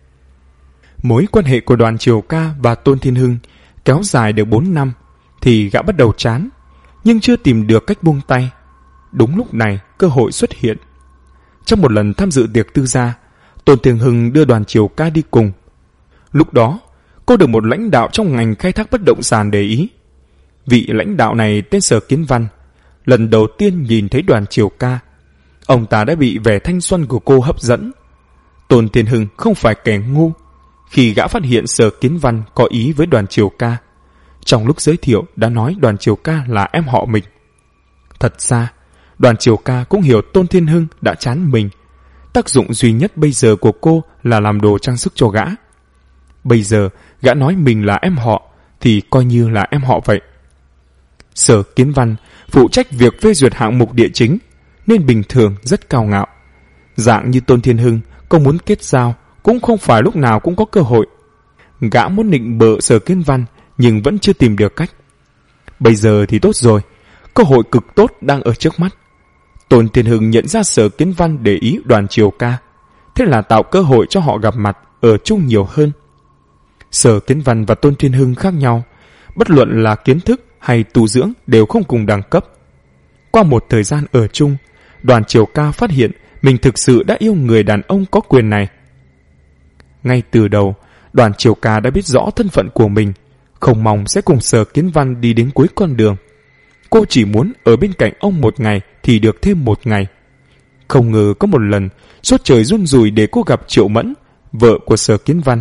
Speaker 1: Mối quan hệ của Đoàn Triều Ca và Tôn Thiên Hưng kéo dài được 4 năm thì gã bắt đầu chán, nhưng chưa tìm được cách buông tay. Đúng lúc này, cơ hội xuất hiện. Trong một lần tham dự tiệc tư gia, Tôn Thiên Hưng đưa Đoàn Triều Ca đi cùng. Lúc đó, cô được một lãnh đạo trong ngành khai thác bất động sản để ý. Vị lãnh đạo này tên Sở Kiến Văn. Lần đầu tiên nhìn thấy Đoàn Triều Ca, ông ta đã bị vẻ thanh xuân của cô hấp dẫn. Tôn Thiên Hưng không phải kẻ ngu. Khi gã phát hiện Sở Kiến Văn có ý với Đoàn Triều Ca, trong lúc giới thiệu đã nói Đoàn Triều Ca là em họ mình. Thật ra, Đoàn Triều Ca cũng hiểu Tôn Thiên Hưng đã chán mình. Tác dụng duy nhất bây giờ của cô là làm đồ trang sức cho gã. Bây giờ, gã nói mình là em họ, thì coi như là em họ vậy. Sở Kiến Văn phụ trách việc phê duyệt hạng mục địa chính, nên bình thường rất cao ngạo. Dạng như Tôn Thiên Hưng có muốn kết giao cũng không phải lúc nào cũng có cơ hội. Gã muốn nịnh bợ Sở Kiến Văn nhưng vẫn chưa tìm được cách. Bây giờ thì tốt rồi, cơ hội cực tốt đang ở trước mắt. Tôn Thiên Hưng nhận ra Sở Kiến Văn để ý Đoàn Triều Ca, thế là tạo cơ hội cho họ gặp mặt, ở chung nhiều hơn. Sở Kiến Văn và Tôn Thiên Hưng khác nhau, bất luận là kiến thức hay tu dưỡng đều không cùng đẳng cấp. Qua một thời gian ở chung, Đoàn Triều Ca phát hiện mình thực sự đã yêu người đàn ông có quyền này. Ngay từ đầu, Đoàn Triều Ca đã biết rõ thân phận của mình, không mong sẽ cùng Sở Kiến Văn đi đến cuối con đường. Cô chỉ muốn ở bên cạnh ông một ngày thì được thêm một ngày. Không ngờ có một lần số trời run rủi để cô gặp Triệu Mẫn, vợ của Sở Kiến Văn.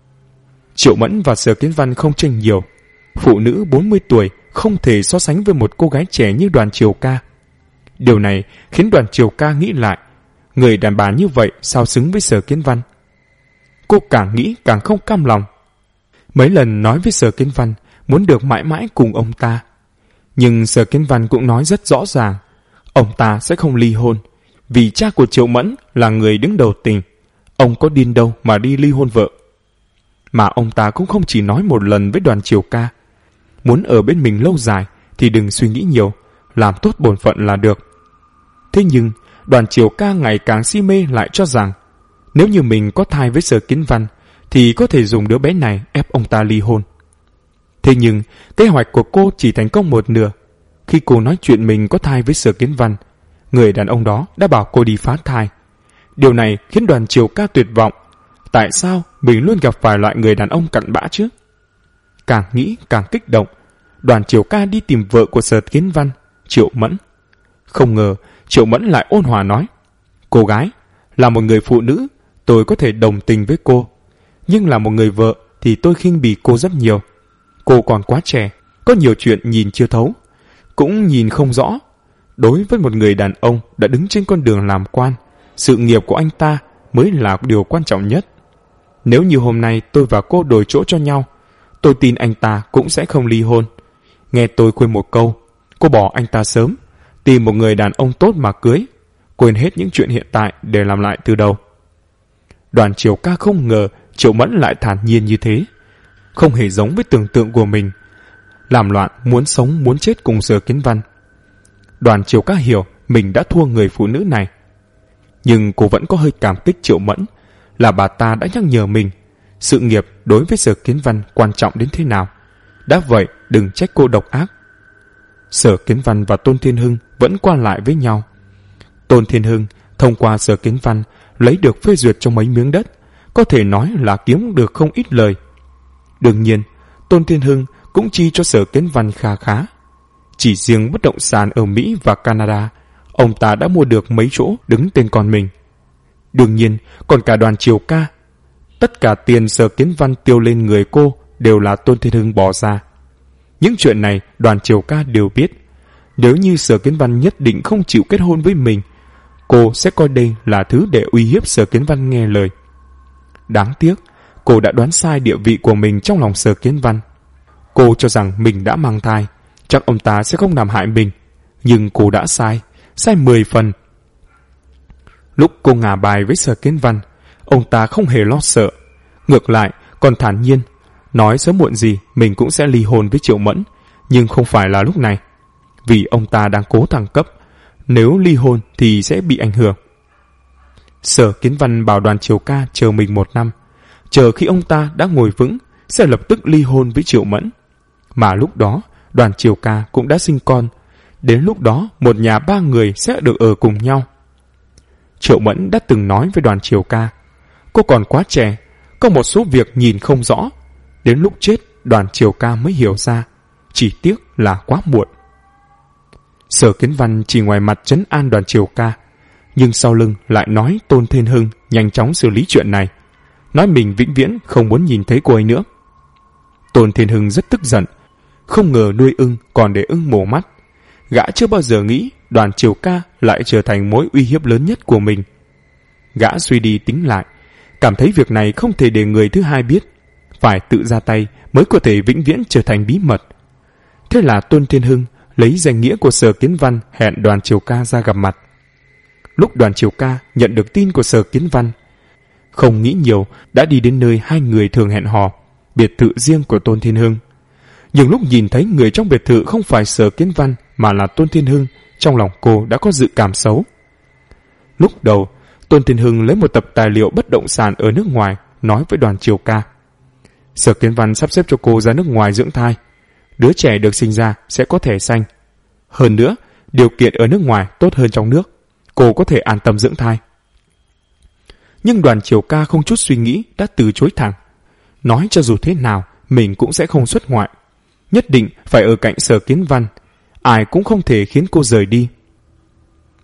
Speaker 1: Triệu Mẫn và Sở Kiến Văn không chênh nhiều. Phụ nữ 40 tuổi không thể so sánh với một cô gái trẻ như Đoàn Triều Ca. Điều này khiến Đoàn Triều Ca nghĩ lại, người đàn bà như vậy sao xứng với Sở Kiến Văn. Cô càng nghĩ càng không cam lòng. Mấy lần nói với Sở Kiến Văn muốn được mãi mãi cùng ông ta. Nhưng Sở Kiến Văn cũng nói rất rõ ràng, ông ta sẽ không ly hôn, vì cha của Triệu Mẫn là người đứng đầu tình. Ông có điên đâu mà đi ly hôn vợ. Mà ông ta cũng không chỉ nói một lần với Đoàn Triều Ca, muốn ở bên mình lâu dài thì đừng suy nghĩ nhiều, làm tốt bổn phận là được. Thế nhưng Đoàn Triều Ca ngày càng si mê lại cho rằng nếu như mình có thai với Sở Kiến Văn thì có thể dùng đứa bé này ép ông ta ly hôn. Thế nhưng kế hoạch của cô chỉ thành công một nửa. Khi cô nói chuyện mình có thai với Sở Kiến Văn, người đàn ông đó đã bảo cô đi phá thai. Điều này khiến Đoàn Triều Ca tuyệt vọng. Tại sao mình luôn gặp phải loại người đàn ông cặn bã chứ? Càng nghĩ càng kích động, Đoàn Triều Ca đi tìm vợ của Sở Kiến Văn, Triệu Mẫn. Không ngờ Triệu Mẫn lại ôn hòa nói, cô gái, là một người phụ nữ tôi có thể đồng tình với cô, nhưng là một người vợ thì tôi khinh bỉ cô rất nhiều. Cô còn quá trẻ, có nhiều chuyện nhìn chưa thấu, cũng nhìn không rõ. Đối với một người đàn ông đã đứng trên con đường làm quan, sự nghiệp của anh ta mới là điều quan trọng nhất. Nếu như hôm nay tôi và cô đổi chỗ cho nhau, tôi tin anh ta cũng sẽ không ly hôn. Nghe tôi khuyên một câu, cô bỏ anh ta sớm, tìm một người đàn ông tốt mà cưới, quên hết những chuyện hiện tại để làm lại từ đầu. Đoàn Triều Ca không ngờ Triệu Mẫn lại thản nhiên như thế, không hề giống với tưởng tượng của mình, làm loạn muốn sống muốn chết cùng Sở Kiến Văn. Đoàn Triều Ca hiểu mình đã thua người phụ nữ này, nhưng cô vẫn có hơi cảm kích Triệu Mẫn, là bà ta đã nhắc nhở mình sự nghiệp đối với Sở Kiến Văn quan trọng đến thế nào. Đã vậy đừng trách cô độc ác. Sở Kiến Văn và Tôn Thiên Hưng vẫn qua lại với nhau. Tôn Thiên Hưng thông qua Sở Kiến Văn lấy được phê duyệt cho mấy miếng đất, có thể nói là kiếm được không ít lời. Đương nhiên Tôn Thiên Hưng cũng chi cho Sở Kiến Văn kha khá. Chỉ riêng bất động sản ở Mỹ và Canada, ông ta đã mua được mấy chỗ đứng tên con mình. Đương nhiên còn cả Đoàn Triều Ca. Tất cả tiền Sở Kiến Văn tiêu lên người cô đều là Tôn Thiên Hưng bỏ ra. Những chuyện này Đoàn Triều Ca đều biết. Nếu như Sở Kiến Văn nhất định không chịu kết hôn với mình, cô sẽ coi đây là thứ để uy hiếp Sở Kiến Văn nghe lời. Đáng tiếc cô đã đoán sai địa vị của mình trong lòng Sở Kiến Văn. Cô cho rằng mình đã mang thai, chắc ông ta sẽ không làm hại mình. Nhưng cô đã sai 10 phần. Lúc cô ngả bài với Sở Kiến Văn, ông ta không hề lo sợ, ngược lại còn thản nhiên nói sớm muộn gì mình cũng sẽ ly hôn với Triệu Mẫn, nhưng không phải là lúc này, vì ông ta đang cố thăng cấp, nếu ly hôn thì sẽ bị ảnh hưởng. Sở Kiến Văn bảo Đoàn Triều Ca chờ mình 1 năm, chờ khi ông ta đã ngồi vững sẽ lập tức ly hôn với Triệu Mẫn. Mà lúc đó Đoàn Triều Ca cũng đã sinh con, đến lúc đó một nhà 3 người sẽ được ở cùng nhau. Triệu Mẫn đã từng nói với Đoàn Triều Ca, cô còn quá trẻ, có một số việc nhìn không rõ. Đến lúc chết Đoàn Triều Ca mới hiểu ra, chỉ tiếc là quá muộn. Sở Kiến Văn chỉ ngoài mặt trấn an Đoàn Triều Ca, nhưng sau lưng lại nói Tôn Thiên Hưng nhanh chóng xử lý chuyện này, nói mình vĩnh viễn không muốn nhìn thấy cô ấy nữa. Tôn Thiên Hưng rất tức giận, không ngờ nuôi ưng còn để ưng mổ mắt. Gã chưa bao giờ nghĩ Đoàn Triều Ca lại trở thành mối uy hiếp lớn nhất của mình. Gã suy đi tính lại, cảm thấy việc này không thể để người thứ hai biết, phải tự ra tay mới có thể vĩnh viễn trở thành bí mật. Thế là Tôn Thiên Hưng lấy danh nghĩa của Sở Kiến Văn hẹn Đoàn Triều Ca ra gặp mặt. Lúc Đoàn Triều Ca nhận được tin của Sở Kiến Văn, không nghĩ nhiều đã đi đến nơi hai người thường hẹn hò, biệt thự riêng của Tôn Thiên Hưng. Nhưng lúc nhìn thấy người trong biệt thự không phải Sở Kiến Văn mà là Tôn Thiên Hưng, trong lòng cô đã có dự cảm xấu. Lúc đầu Tôn Thiên Hưng lấy một tập tài liệu bất động sản ở nước ngoài nói với Đoàn Triều Ca, Sở Kiến Văn sắp xếp cho cô ra nước ngoài dưỡng thai, đứa trẻ được sinh ra sẽ có thẻ xanh. Hơn nữa điều kiện ở nước ngoài tốt hơn trong nước, cô có thể an tâm dưỡng thai. Nhưng Đoàn Triều Ca không chút suy nghĩ đã từ chối thẳng, nói cho dù thế nào mình cũng sẽ không xuất ngoại, nhất định phải ở cạnh Sở Kiến Văn, ai cũng không thể khiến cô rời đi.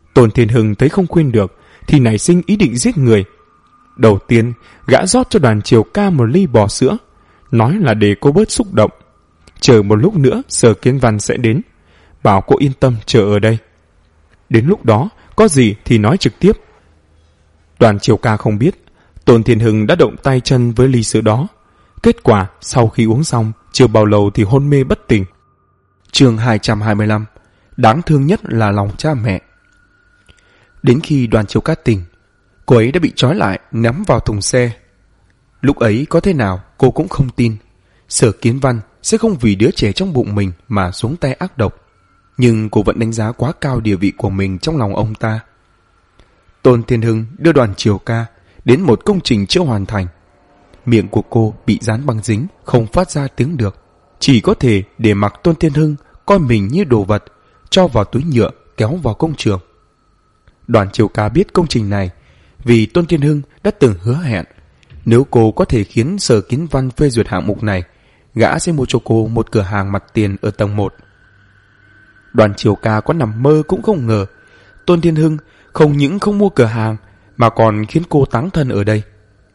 Speaker 1: Tôn Thiên Hưng thấy không khuyên được thì nảy sinh ý định giết người. Đầu tiên, gã rót cho Đoàn Triều Ca một ly bò sữa, nói là để cô bớt xúc động. Chờ một lúc nữa Sở Kiến Văn sẽ đến, bảo cô yên tâm chờ ở đây. Đến lúc đó, có gì thì nói trực tiếp. Đoàn Triều Ca không biết, Tôn Thiên Hưng đã động tay chân với ly sữa đó. Kết quả, sau khi uống xong, chưa bao lâu thì hôn mê bất tỉnh. Chương 225. Đáng thương nhất là lòng cha mẹ. Đến khi Đoàn Triều Ca tỉnh, cô ấy đã bị trói lại, ném vào thùng xe. Lúc ấy có thế nào cô cũng không tin. Sở Kiến Văn sẽ không vì đứa trẻ trong bụng mình mà xuống tay ác độc. Nhưng cô vẫn đánh giá quá cao địa vị của mình trong lòng ông ta. Tôn Thiên Hưng đưa Đoàn Triều Ca đến một công trình chưa hoàn thành. Miệng của cô bị dán băng dính, không phát ra tiếng được. Chỉ có thể để mặc Tôn Thiên Hưng coi mình như đồ vật, cho vào túi nhựa kéo vào công trường. Đoàn Triều Ca biết công trình này vì Tôn Thiên Hưng đã từng hứa hẹn nếu cô có thể khiến Sở Kiến Văn phê duyệt hạng mục này, gã sẽ mua cho cô một cửa hàng mặt tiền ở tầng 1. Đoàn Triều Ca có nằm mơ cũng không ngờ Tôn Thiên Hưng không những không mua cửa hàng mà còn khiến cô táng thân ở đây.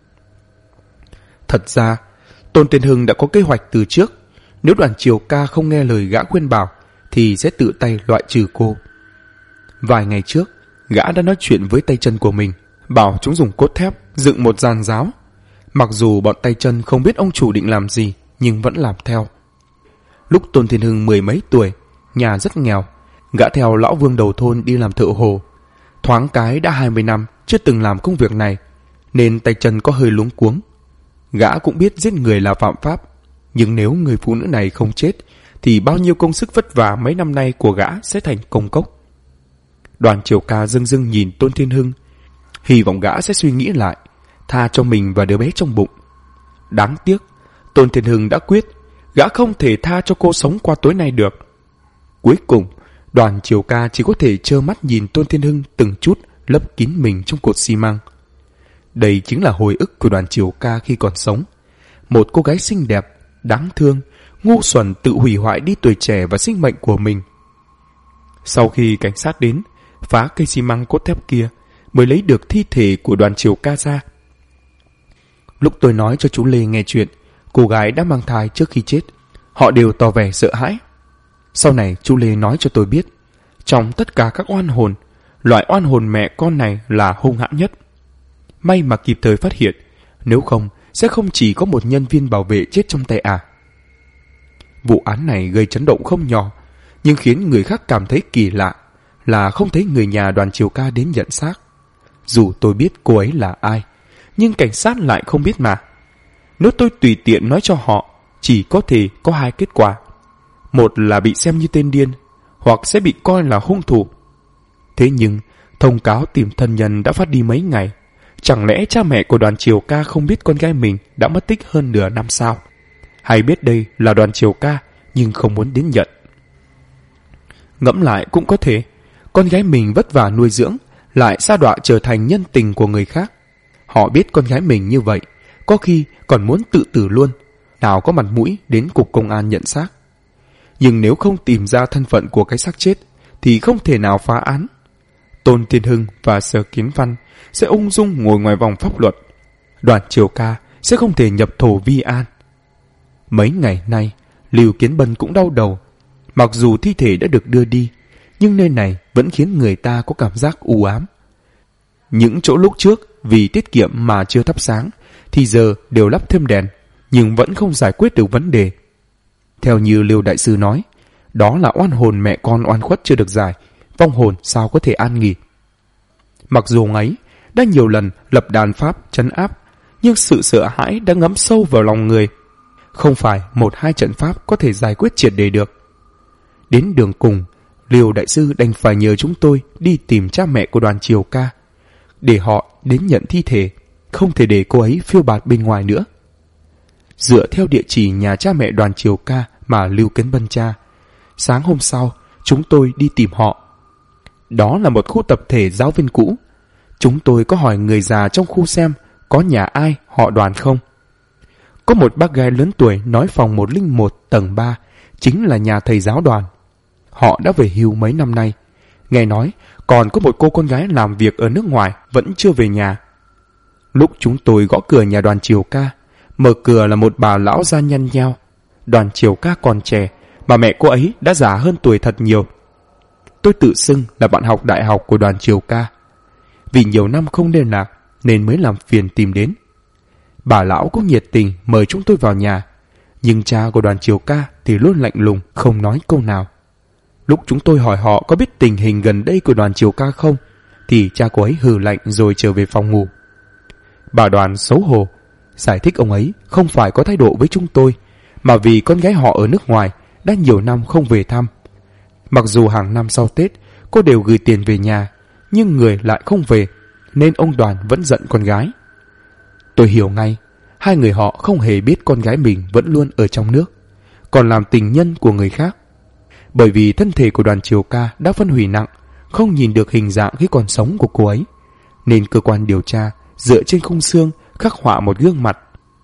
Speaker 1: Thật ra, Tôn Thiên Hưng đã có kế hoạch từ trước. Nếu Đoàn Triều Ca không nghe lời gã khuyên bảo thì sẽ tự tay loại trừ cô. Vài ngày trước, gã đã nói chuyện với tay chân của mình, bảo chúng dùng cốt thép dựng một giàn giáo. Mặc dù bọn tay chân không biết ông chủ định làm gì, nhưng vẫn làm theo. Lúc Tôn Thiên Hưng 10 mấy tuổi, nhà rất nghèo, gã theo lão Vương đầu thôn đi làm thợ hồ. Thoáng cái đã 20 năm chưa từng làm công việc này, nên tay chân có hơi luống cuống. Gã cũng biết giết người là phạm pháp, nhưng nếu người phụ nữ này không chết thì bao nhiêu công sức vất vả mấy năm nay của gã sẽ thành công cốc. Đoàn Triều Ca dưng dưng nhìn Tôn Thiên Hưng, hy vọng gã sẽ suy nghĩ lại, tha cho mình và đứa bé trong bụng. Đáng tiếc, Tôn Thiên Hưng đã quyết, gã không thể tha cho cô sống qua tối nay được. Cuối cùng, Đoàn Triều Ca chỉ có thể trơ mắt nhìn Tôn Thiên Hưng từng chút lấp kín mình trong cột xi măng. Đây chính là hồi ức của Đoàn Triều Ca khi còn sống. Một cô gái xinh đẹp, đáng thương, ngu xuẩn tự hủy hoại đi tuổi trẻ và sinh mệnh của mình. Sau khi cảnh sát đến, phá cây xi măng cốt thép kia, mới lấy được thi thể của Đoàn Triều Ca ra. Lúc tôi nói cho chú Lê nghe chuyện, cô gái đã mang thai trước khi chết, họ đều tỏ vẻ sợ hãi. Sau này chú Lê nói cho tôi biết, trong tất cả các oan hồn, loại oan hồn mẹ con này là hung hãn nhất. May mà kịp thời phát hiện, nếu không sẽ không chỉ có một nhân viên bảo vệ chết trong tay ả. Vụ án này gây chấn động không nhỏ, nhưng khiến người khác cảm thấy kỳ lạ là không thấy người nhà Đoàn Triều Ca đến nhận xác. Dù tôi biết cô ấy là ai, nhưng cảnh sát lại không biết mà. Nếu tôi tùy tiện nói cho họ, chỉ có thể có hai kết quả. Một là bị xem như tên điên, hoặc sẽ bị coi là hung thủ. Thế nhưng, thông cáo tìm thân nhân đã phát đi mấy ngày. Chẳng lẽ cha mẹ của Đoàn Triều Ca không biết con gái mình đã mất tích hơn nửa năm sao? Hay biết đây là Đoàn Triều Ca nhưng không muốn đến nhận? Ngẫm lại cũng có thể, con gái mình vất vả nuôi dưỡng lại sa đọa trở thành nhân tình của người khác. Họ biết con gái mình như vậy, có khi còn muốn tự tử luôn, nào có mặt mũi đến cục công an nhận xác. Nhưng nếu không tìm ra thân phận của cái xác chết thì không thể nào phá án. Tôn Thiên Hưng và Sở Kiến Văn sẽ ung dung ngồi ngoài vòng pháp luật. Đoàn Triều Ca sẽ không thể nhập thổ vi an. Mấy ngày nay, Lưu Kiến Bân cũng đau đầu. Mặc dù thi thể đã được đưa đi, nhưng nơi này vẫn khiến người ta có cảm giác u ám. Những chỗ lúc trước vì tiết kiệm mà chưa thắp sáng, thì giờ đều lắp thêm đèn, nhưng vẫn không giải quyết được vấn đề. Theo như Liêu Đại Sư nói, đó là oan hồn mẹ con oan khuất chưa được giải, vong hồn sao có thể an nghỉ. Mặc dù ấy đã nhiều lần lập đàn pháp trấn áp, nhưng sự sợ hãi đã ngấm sâu vào lòng người. Không phải một hai trận pháp có thể giải quyết triệt đề được. Đến đường cùng, Liêu Đại Sư đành phải nhờ chúng tôi đi tìm cha mẹ của Đoàn Triều Ca, để họ đến nhận thi thể, không thể để cô ấy phiêu bạt bên ngoài nữa. Dựa theo địa chỉ nhà cha mẹ Đoàn Triều Ca mà Lưu Kiến Bân tra, sáng hôm sau chúng tôi đi tìm họ. Đó là một khu tập thể giáo viên cũ. Chúng tôi có hỏi người già trong khu xem có nhà ai họ Đoàn không. Có một bác gái lớn tuổi nói phòng 101 tầng 3 chính là nhà thầy giáo Đoàn. Họ đã về hưu mấy năm nay. Nghe nói còn có một cô con gái làm việc ở nước ngoài vẫn chưa về nhà. Lúc chúng tôi gõ cửa nhà Đoàn Triều Ca, mở cửa là một bà lão da nhăn nheo. Đoàn Triều Ca còn trẻ, mà mẹ cô ấy đã già hơn tuổi thật nhiều. Tôi tự xưng là bạn học đại học của Đoàn Triều Ca. Vì nhiều năm không liên lạc nên mới làm phiền tìm đến. Bà lão cũng nhiệt tình mời chúng tôi vào nhà, nhưng cha của Đoàn Triều Ca thì luôn lạnh lùng, không nói câu nào. Lúc chúng tôi hỏi họ có biết tình hình gần đây của Đoàn Triều Ca không, thì cha cô ấy hừ lạnh rồi trở về phòng ngủ. Bà Đoàn xấu hổ giải thích ông ấy không phải có thái độ với chúng tôi, mà vì con gái họ ở nước ngoài đã nhiều năm không về thăm. Mặc dù hàng năm sau Tết cô đều gửi tiền về nhà, nhưng người lại không về, nên ông Đoàn vẫn giận con gái. Tôi hiểu ngay, hai người họ không hề biết con gái mình vẫn luôn ở trong nước, còn làm tình nhân của người khác. Bởi vì thân thể của Đoàn Triều Ca đã phân hủy nặng, không nhìn được hình dạng khi còn sống của cô ấy, nên cơ quan điều tra dựa trên khung xương khắc họa một gương mặt.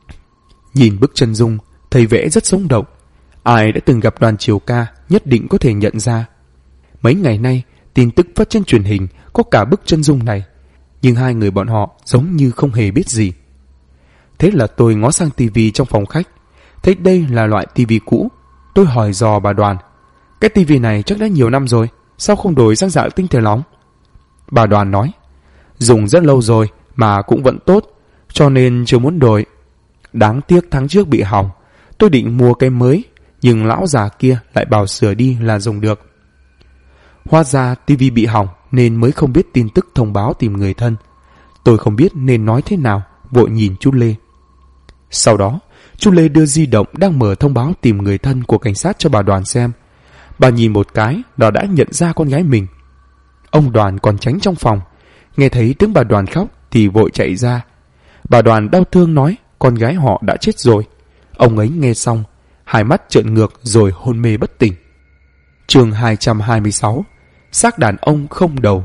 Speaker 1: Nhìn bức chân dung, thấy vẽ rất sống động. Ai đã từng gặp Đoàn Triều Ca nhất định có thể nhận ra. Mấy ngày nay, tin tức phát trên truyền hình có cả bức chân dung này, nhưng hai người bọn họ giống như không hề biết gì. Thế là tôi ngó sang tivi trong phòng khách, thấy đây là loại tivi cũ. Tôi hỏi dò bà Đoàn, cái tivi này chắc đã nhiều năm rồi, sao không đổi sang dạng tinh thể nóng? Bà Đoàn nói, dùng rất lâu rồi mà cũng vẫn tốt, cho nên chưa muốn đổi. Đáng tiếc tháng trước bị hỏng, tôi định mua cái mới, nhưng lão già kia lại bảo sửa đi là dùng được. Hóa ra tivi bị hỏng nên mới không biết tin tức thông báo tìm người thân. Tôi không biết nên nói thế nào, vội nhìn chú Lê. Sau đó, chú Lê đưa di động đang mở thông báo tìm người thân của cảnh sát cho bà Đoàn xem. Bà nhìn một cái, nó đã nhận ra con gái mình. Ông Đoàn còn tránh trong phòng, nghe thấy tiếng bà Đoàn khóc thì vội chạy ra. Bà Đoàn đau thương nói con gái họ đã chết rồi. Ông ấy nghe xong, hai mắt trợn ngược rồi hôn mê bất tỉnh. Chương 226, xác đàn ông không đầu.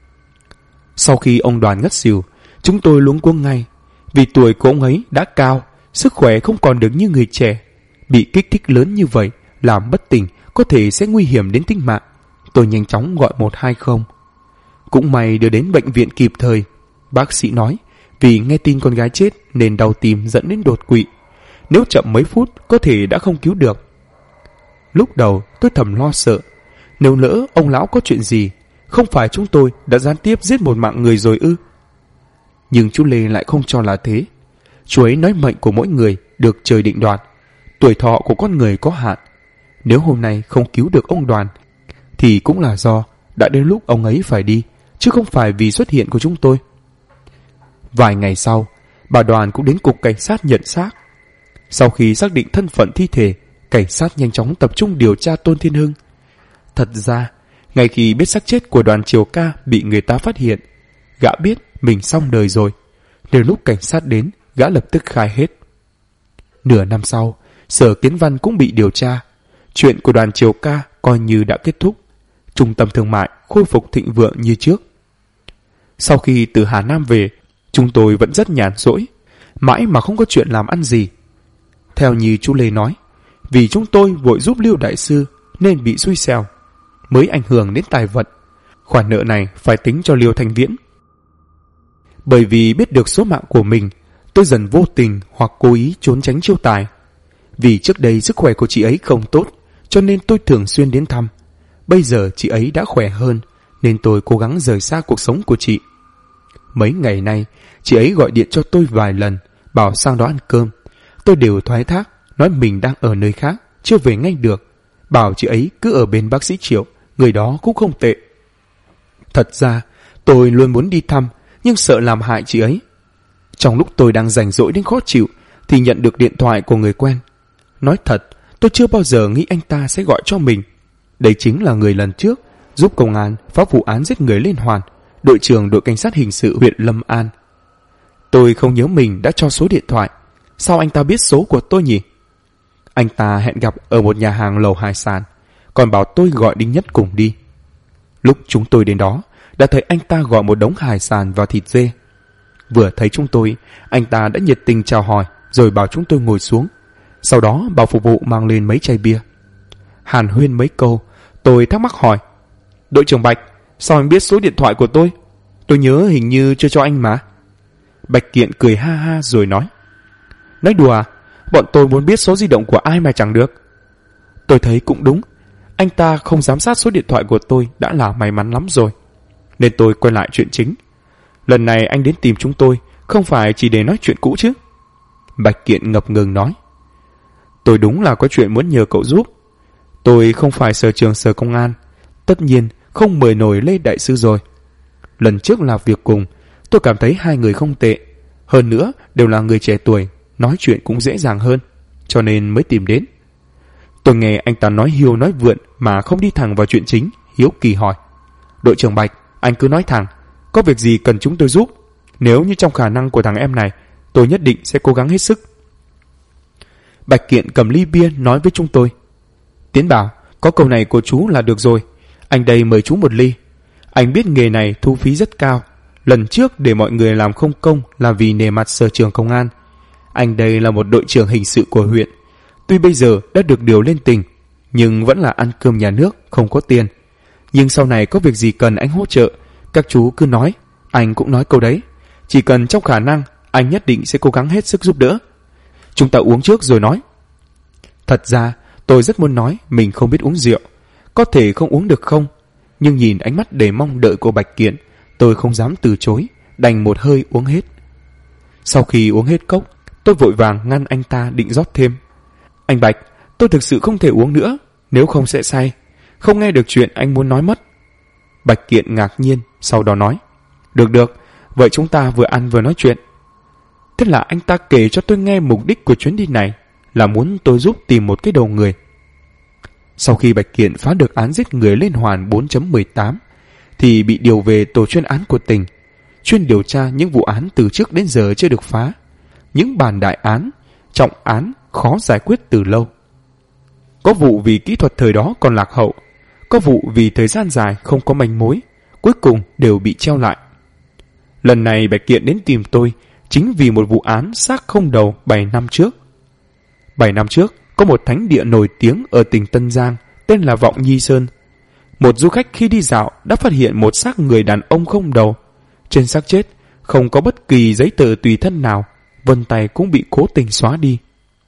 Speaker 1: Sau khi ông Đoàn ngất xỉu, chúng tôi luống cuống ngay. Vì tuổi của ông ấy đã cao, sức khỏe không còn được như người trẻ. Bị kích thích lớn như vậy, làm bất tỉnh có thể sẽ nguy hiểm đến tính mạng. Tôi nhanh chóng gọi 120. Cũng may đưa đến bệnh viện kịp thời. Bác sĩ nói vì nghe tin con gái chết nên đau tim dẫn đến đột quỵ. Nếu chậm mấy phút có thể đã không cứu được. Lúc đầu tôi thầm lo sợ, nếu lỡ ông lão có chuyện gì, không phải chúng tôi đã gián tiếp giết một mạng người rồi ư? Nhưng chú Lê lại không cho là thế. Chú ấy nói mệnh của mỗi người được trời định đoạt, tuổi thọ của con người có hạn. Nếu hôm nay không cứu được ông Đoàn thì cũng là do đã đến lúc ông ấy phải đi, chứ không phải vì xuất hiện của chúng tôi. Vài ngày sau, bà Đoàn cũng đến cục cảnh sát nhận xác. Sau khi xác định thân phận thi thể, cảnh sát nhanh chóng tập trung điều tra Tôn Thiên Hưng. Thật ra, ngay khi biết xác chết của Đoàn Triều Ca bị người ta phát hiện, gã biết mình xong đời rồi. Nếu lúc cảnh sát đến, gã lập tức khai hết. Nửa năm sau, Sở Kiến Văn cũng bị điều tra. Chuyện của Đoàn Triều Ca coi như đã kết thúc. Trung tâm thương mại khôi phục thịnh vượng như trước. Sau khi từ Hà Nam về, chúng tôi vẫn rất nhàn rỗi, mãi mà không có chuyện làm ăn gì. Theo như chú Lê nói, vì chúng tôi vội giúp Lưu đại sư nên bị xui xẻo, mới ảnh hưởng đến tài vận. Khoản nợ này phải tính cho Liêu Thanh Viễn. Bởi vì biết được số mạng của mình, tôi dần vô tình hoặc cố ý trốn tránh chiêu tài. Vì trước đây sức khỏe của chị ấy không tốt, cho nên tôi thường xuyên đến thăm. Bây giờ chị ấy đã khỏe hơn, nên tôi cố gắng rời xa cuộc sống của chị. Mấy ngày nay, chị ấy gọi điện cho tôi vài lần, bảo sang đó ăn cơm. Tôi đều thoái thác, nói mình đang ở nơi khác, chưa về ngay được. Bảo chị ấy cứ ở bên bác sĩ Triệu, người đó cũng không tệ. Thật ra, tôi luôn muốn đi thăm, nhưng sợ làm hại chị ấy. Trong lúc tôi đang rảnh rỗi đến khó chịu, thì nhận được điện thoại của người quen. Nói thật, tôi chưa bao giờ nghĩ anh ta sẽ gọi cho mình. Đấy chính là người lần trước giúp công an phá vụ án giết người liên hoàn, đội trưởng đội cảnh sát hình sự huyện Lâm An. Tôi không nhớ mình đã cho số điện thoại. Sao anh ta biết số của tôi nhỉ? Anh ta hẹn gặp ở một nhà hàng lẩu hải sản, còn bảo tôi gọi Đinh Nhất cùng đi. Lúc chúng tôi đến đó, đã thấy anh ta gọi một đống hải sản và thịt dê. Vừa thấy chúng tôi, anh ta đã nhiệt tình chào hỏi, rồi bảo chúng tôi ngồi xuống. Sau đó bảo phục vụ mang lên mấy chai bia. Hàn huyên mấy câu, tôi thắc mắc hỏi: đội trưởng Bạch, Sao anh biết số điện thoại của tôi? Tôi nhớ hình như chưa cho anh mà. Bạch Kiện cười ha ha rồi nói. Nói đùa à? Bọn tôi muốn biết số di động của ai mà chẳng được. Tôi thấy cũng đúng. Anh ta không giám sát số điện thoại của tôi đã là may mắn lắm rồi. Nên tôi quay lại chuyện chính. Lần này anh đến tìm chúng tôi không phải chỉ để nói chuyện cũ chứ? Bạch Kiện ngập ngừng nói. Tôi đúng là có chuyện muốn nhờ cậu giúp. Tôi không phải sở trường sở công an, tất nhiên không mời nổi Lê đại sư rồi. Lần trước làm việc cùng, tôi cảm thấy hai người không tệ. Hơn nữa đều là người trẻ tuổi, nói chuyện cũng dễ dàng hơn, cho nên mới tìm đến. Tôi nghe anh ta nói hiu nói vượn mà không đi thẳng vào chuyện chính, hiếu kỳ hỏi. Đội trưởng Bạch, anh cứ nói thẳng, có việc gì cần chúng tôi giúp? Nếu như trong khả năng của thằng em này, tôi nhất định sẽ cố gắng hết sức. Bạch Kiện cầm ly bia nói với chúng tôi. Tiến bảo, có câu này của chú là được rồi. Anh đây mời chú một ly. Anh biết nghề này thu phí rất cao. Lần trước để mọi người làm không công là vì nể mặt sở trường công an. Anh đây là một đội trưởng hình sự của huyện. Tuy bây giờ đã được điều lên tỉnh, nhưng vẫn là ăn cơm nhà nước, không có tiền. Nhưng sau này có việc gì cần anh hỗ trợ, các chú cứ nói. Anh cũng nói câu đấy. Chỉ cần trong khả năng, anh nhất định sẽ cố gắng hết sức giúp đỡ. Chúng ta uống trước rồi nói. Thật ra tôi rất muốn nói mình không biết uống rượu, có thể không uống được không, nhưng nhìn ánh mắt đầy mong đợi của Bạch Kiện, tôi không dám từ chối, đành một hơi uống hết. Sau khi uống hết cốc, tôi vội vàng ngăn anh ta định rót thêm. Anh Bạch, tôi thực sự không thể uống nữa, nếu không sẽ say, không nghe được chuyện anh muốn nói mất. Bạch Kiện ngạc nhiên, sau đó nói. Được, vậy chúng ta vừa ăn vừa nói chuyện. Thế là anh ta kể cho tôi nghe mục đích của chuyến đi này là muốn tôi giúp tìm một cái đầu người. Sau khi Bạch Kiện phá được án giết người liên hoàn 4.18 thì bị điều về tổ chuyên án của tỉnh, chuyên điều tra những vụ án từ trước đến giờ chưa được phá, những bản đại án, trọng án khó giải quyết từ lâu. Có vụ vì kỹ thuật thời đó còn lạc hậu, có vụ vì thời gian dài không có manh mối, cuối cùng đều bị treo lại. Lần này Bạch Kiện đến tìm tôi chính vì một vụ án xác không đầu 7 năm trước. 7 năm trước, có một thánh địa nổi tiếng ở tỉnh Tân Giang tên là Vọng Nhi Sơn. Một du khách khi đi dạo đã phát hiện một xác người đàn ông không đầu. Trên xác chết không có bất kỳ giấy tờ tùy thân nào, vân tay cũng bị cố tình xóa đi.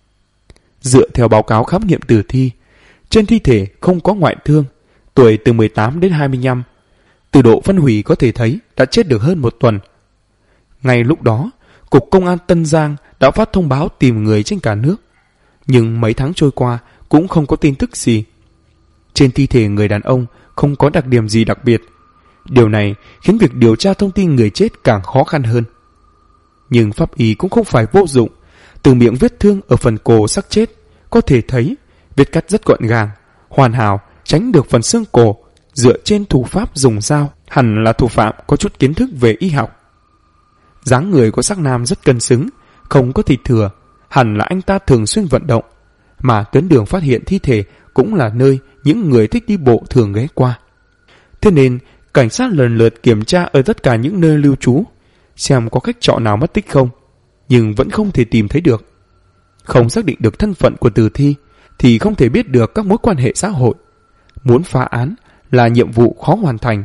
Speaker 1: Dựa theo báo cáo khám nghiệm tử thi, trên thi thể không có ngoại thương, tuổi từ 18 đến 25. Từ độ phân hủy có thể thấy đã chết được hơn 1 tuần. Ngay lúc đó, Cục Công an Tân Giang đã phát thông báo tìm người trên cả nước. Nhưng mấy tháng trôi qua cũng không có tin tức gì. Trên thi thể người đàn ông không có đặc điểm gì đặc biệt. Điều này khiến việc điều tra thông tin người chết càng khó khăn hơn. Nhưng pháp y cũng không phải vô dụng. Từ miệng vết thương ở phần cổ xác chết có thể thấy vết cắt rất gọn gàng, hoàn hảo, tránh được phần xương cổ. Dựa trên thủ pháp dùng dao, hẳn là thủ phạm có chút kiến thức về y học. Dáng người của xác nam rất cân xứng, không có thịt thừa, hẳn là anh ta thường xuyên vận động. Mà tuyến đường phát hiện thi thể cũng là nơi những người thích đi bộ thường ghé qua. Thế nên cảnh sát lần lượt kiểm tra ở tất cả những nơi lưu trú, xem có khách trọ nào mất tích không, nhưng vẫn không thể tìm thấy được. Không xác định được thân phận của tử thi thì không thể biết được các mối quan hệ xã hội. Muốn phá án là nhiệm vụ khó hoàn thành.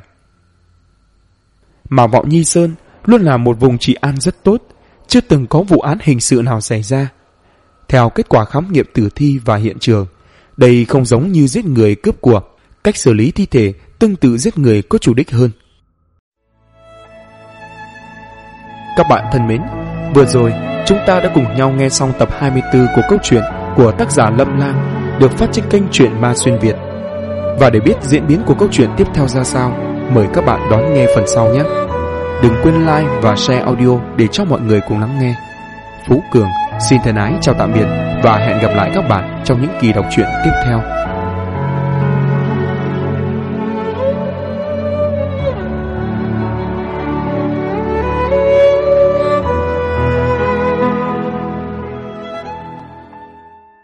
Speaker 1: Mà Vọng Nhi Sơn luôn là một vùng trị an rất tốt, chưa từng có vụ án hình sự nào xảy ra. Theo kết quả khám nghiệm tử thi và hiện trường, đây không giống như giết người cướp của, cách xử lý thi thể tương tự giết người có chủ đích hơn. Các bạn thân mến, vừa rồi chúng ta đã cùng nhau nghe xong tập 24 của câu chuyện của tác giả Lâm Lang được phát trên kênh Truyện Ma Xuyên Việt. Và để biết diễn biến của câu chuyện tiếp theo ra sao, mời các bạn đón nghe phần sau nhé. Đừng quên like và share audio để cho mọi người cùng lắng nghe. Phú Cường xin thân ái chào tạm biệt và hẹn gặp lại các bạn trong những kỳ đọc truyện tiếp theo.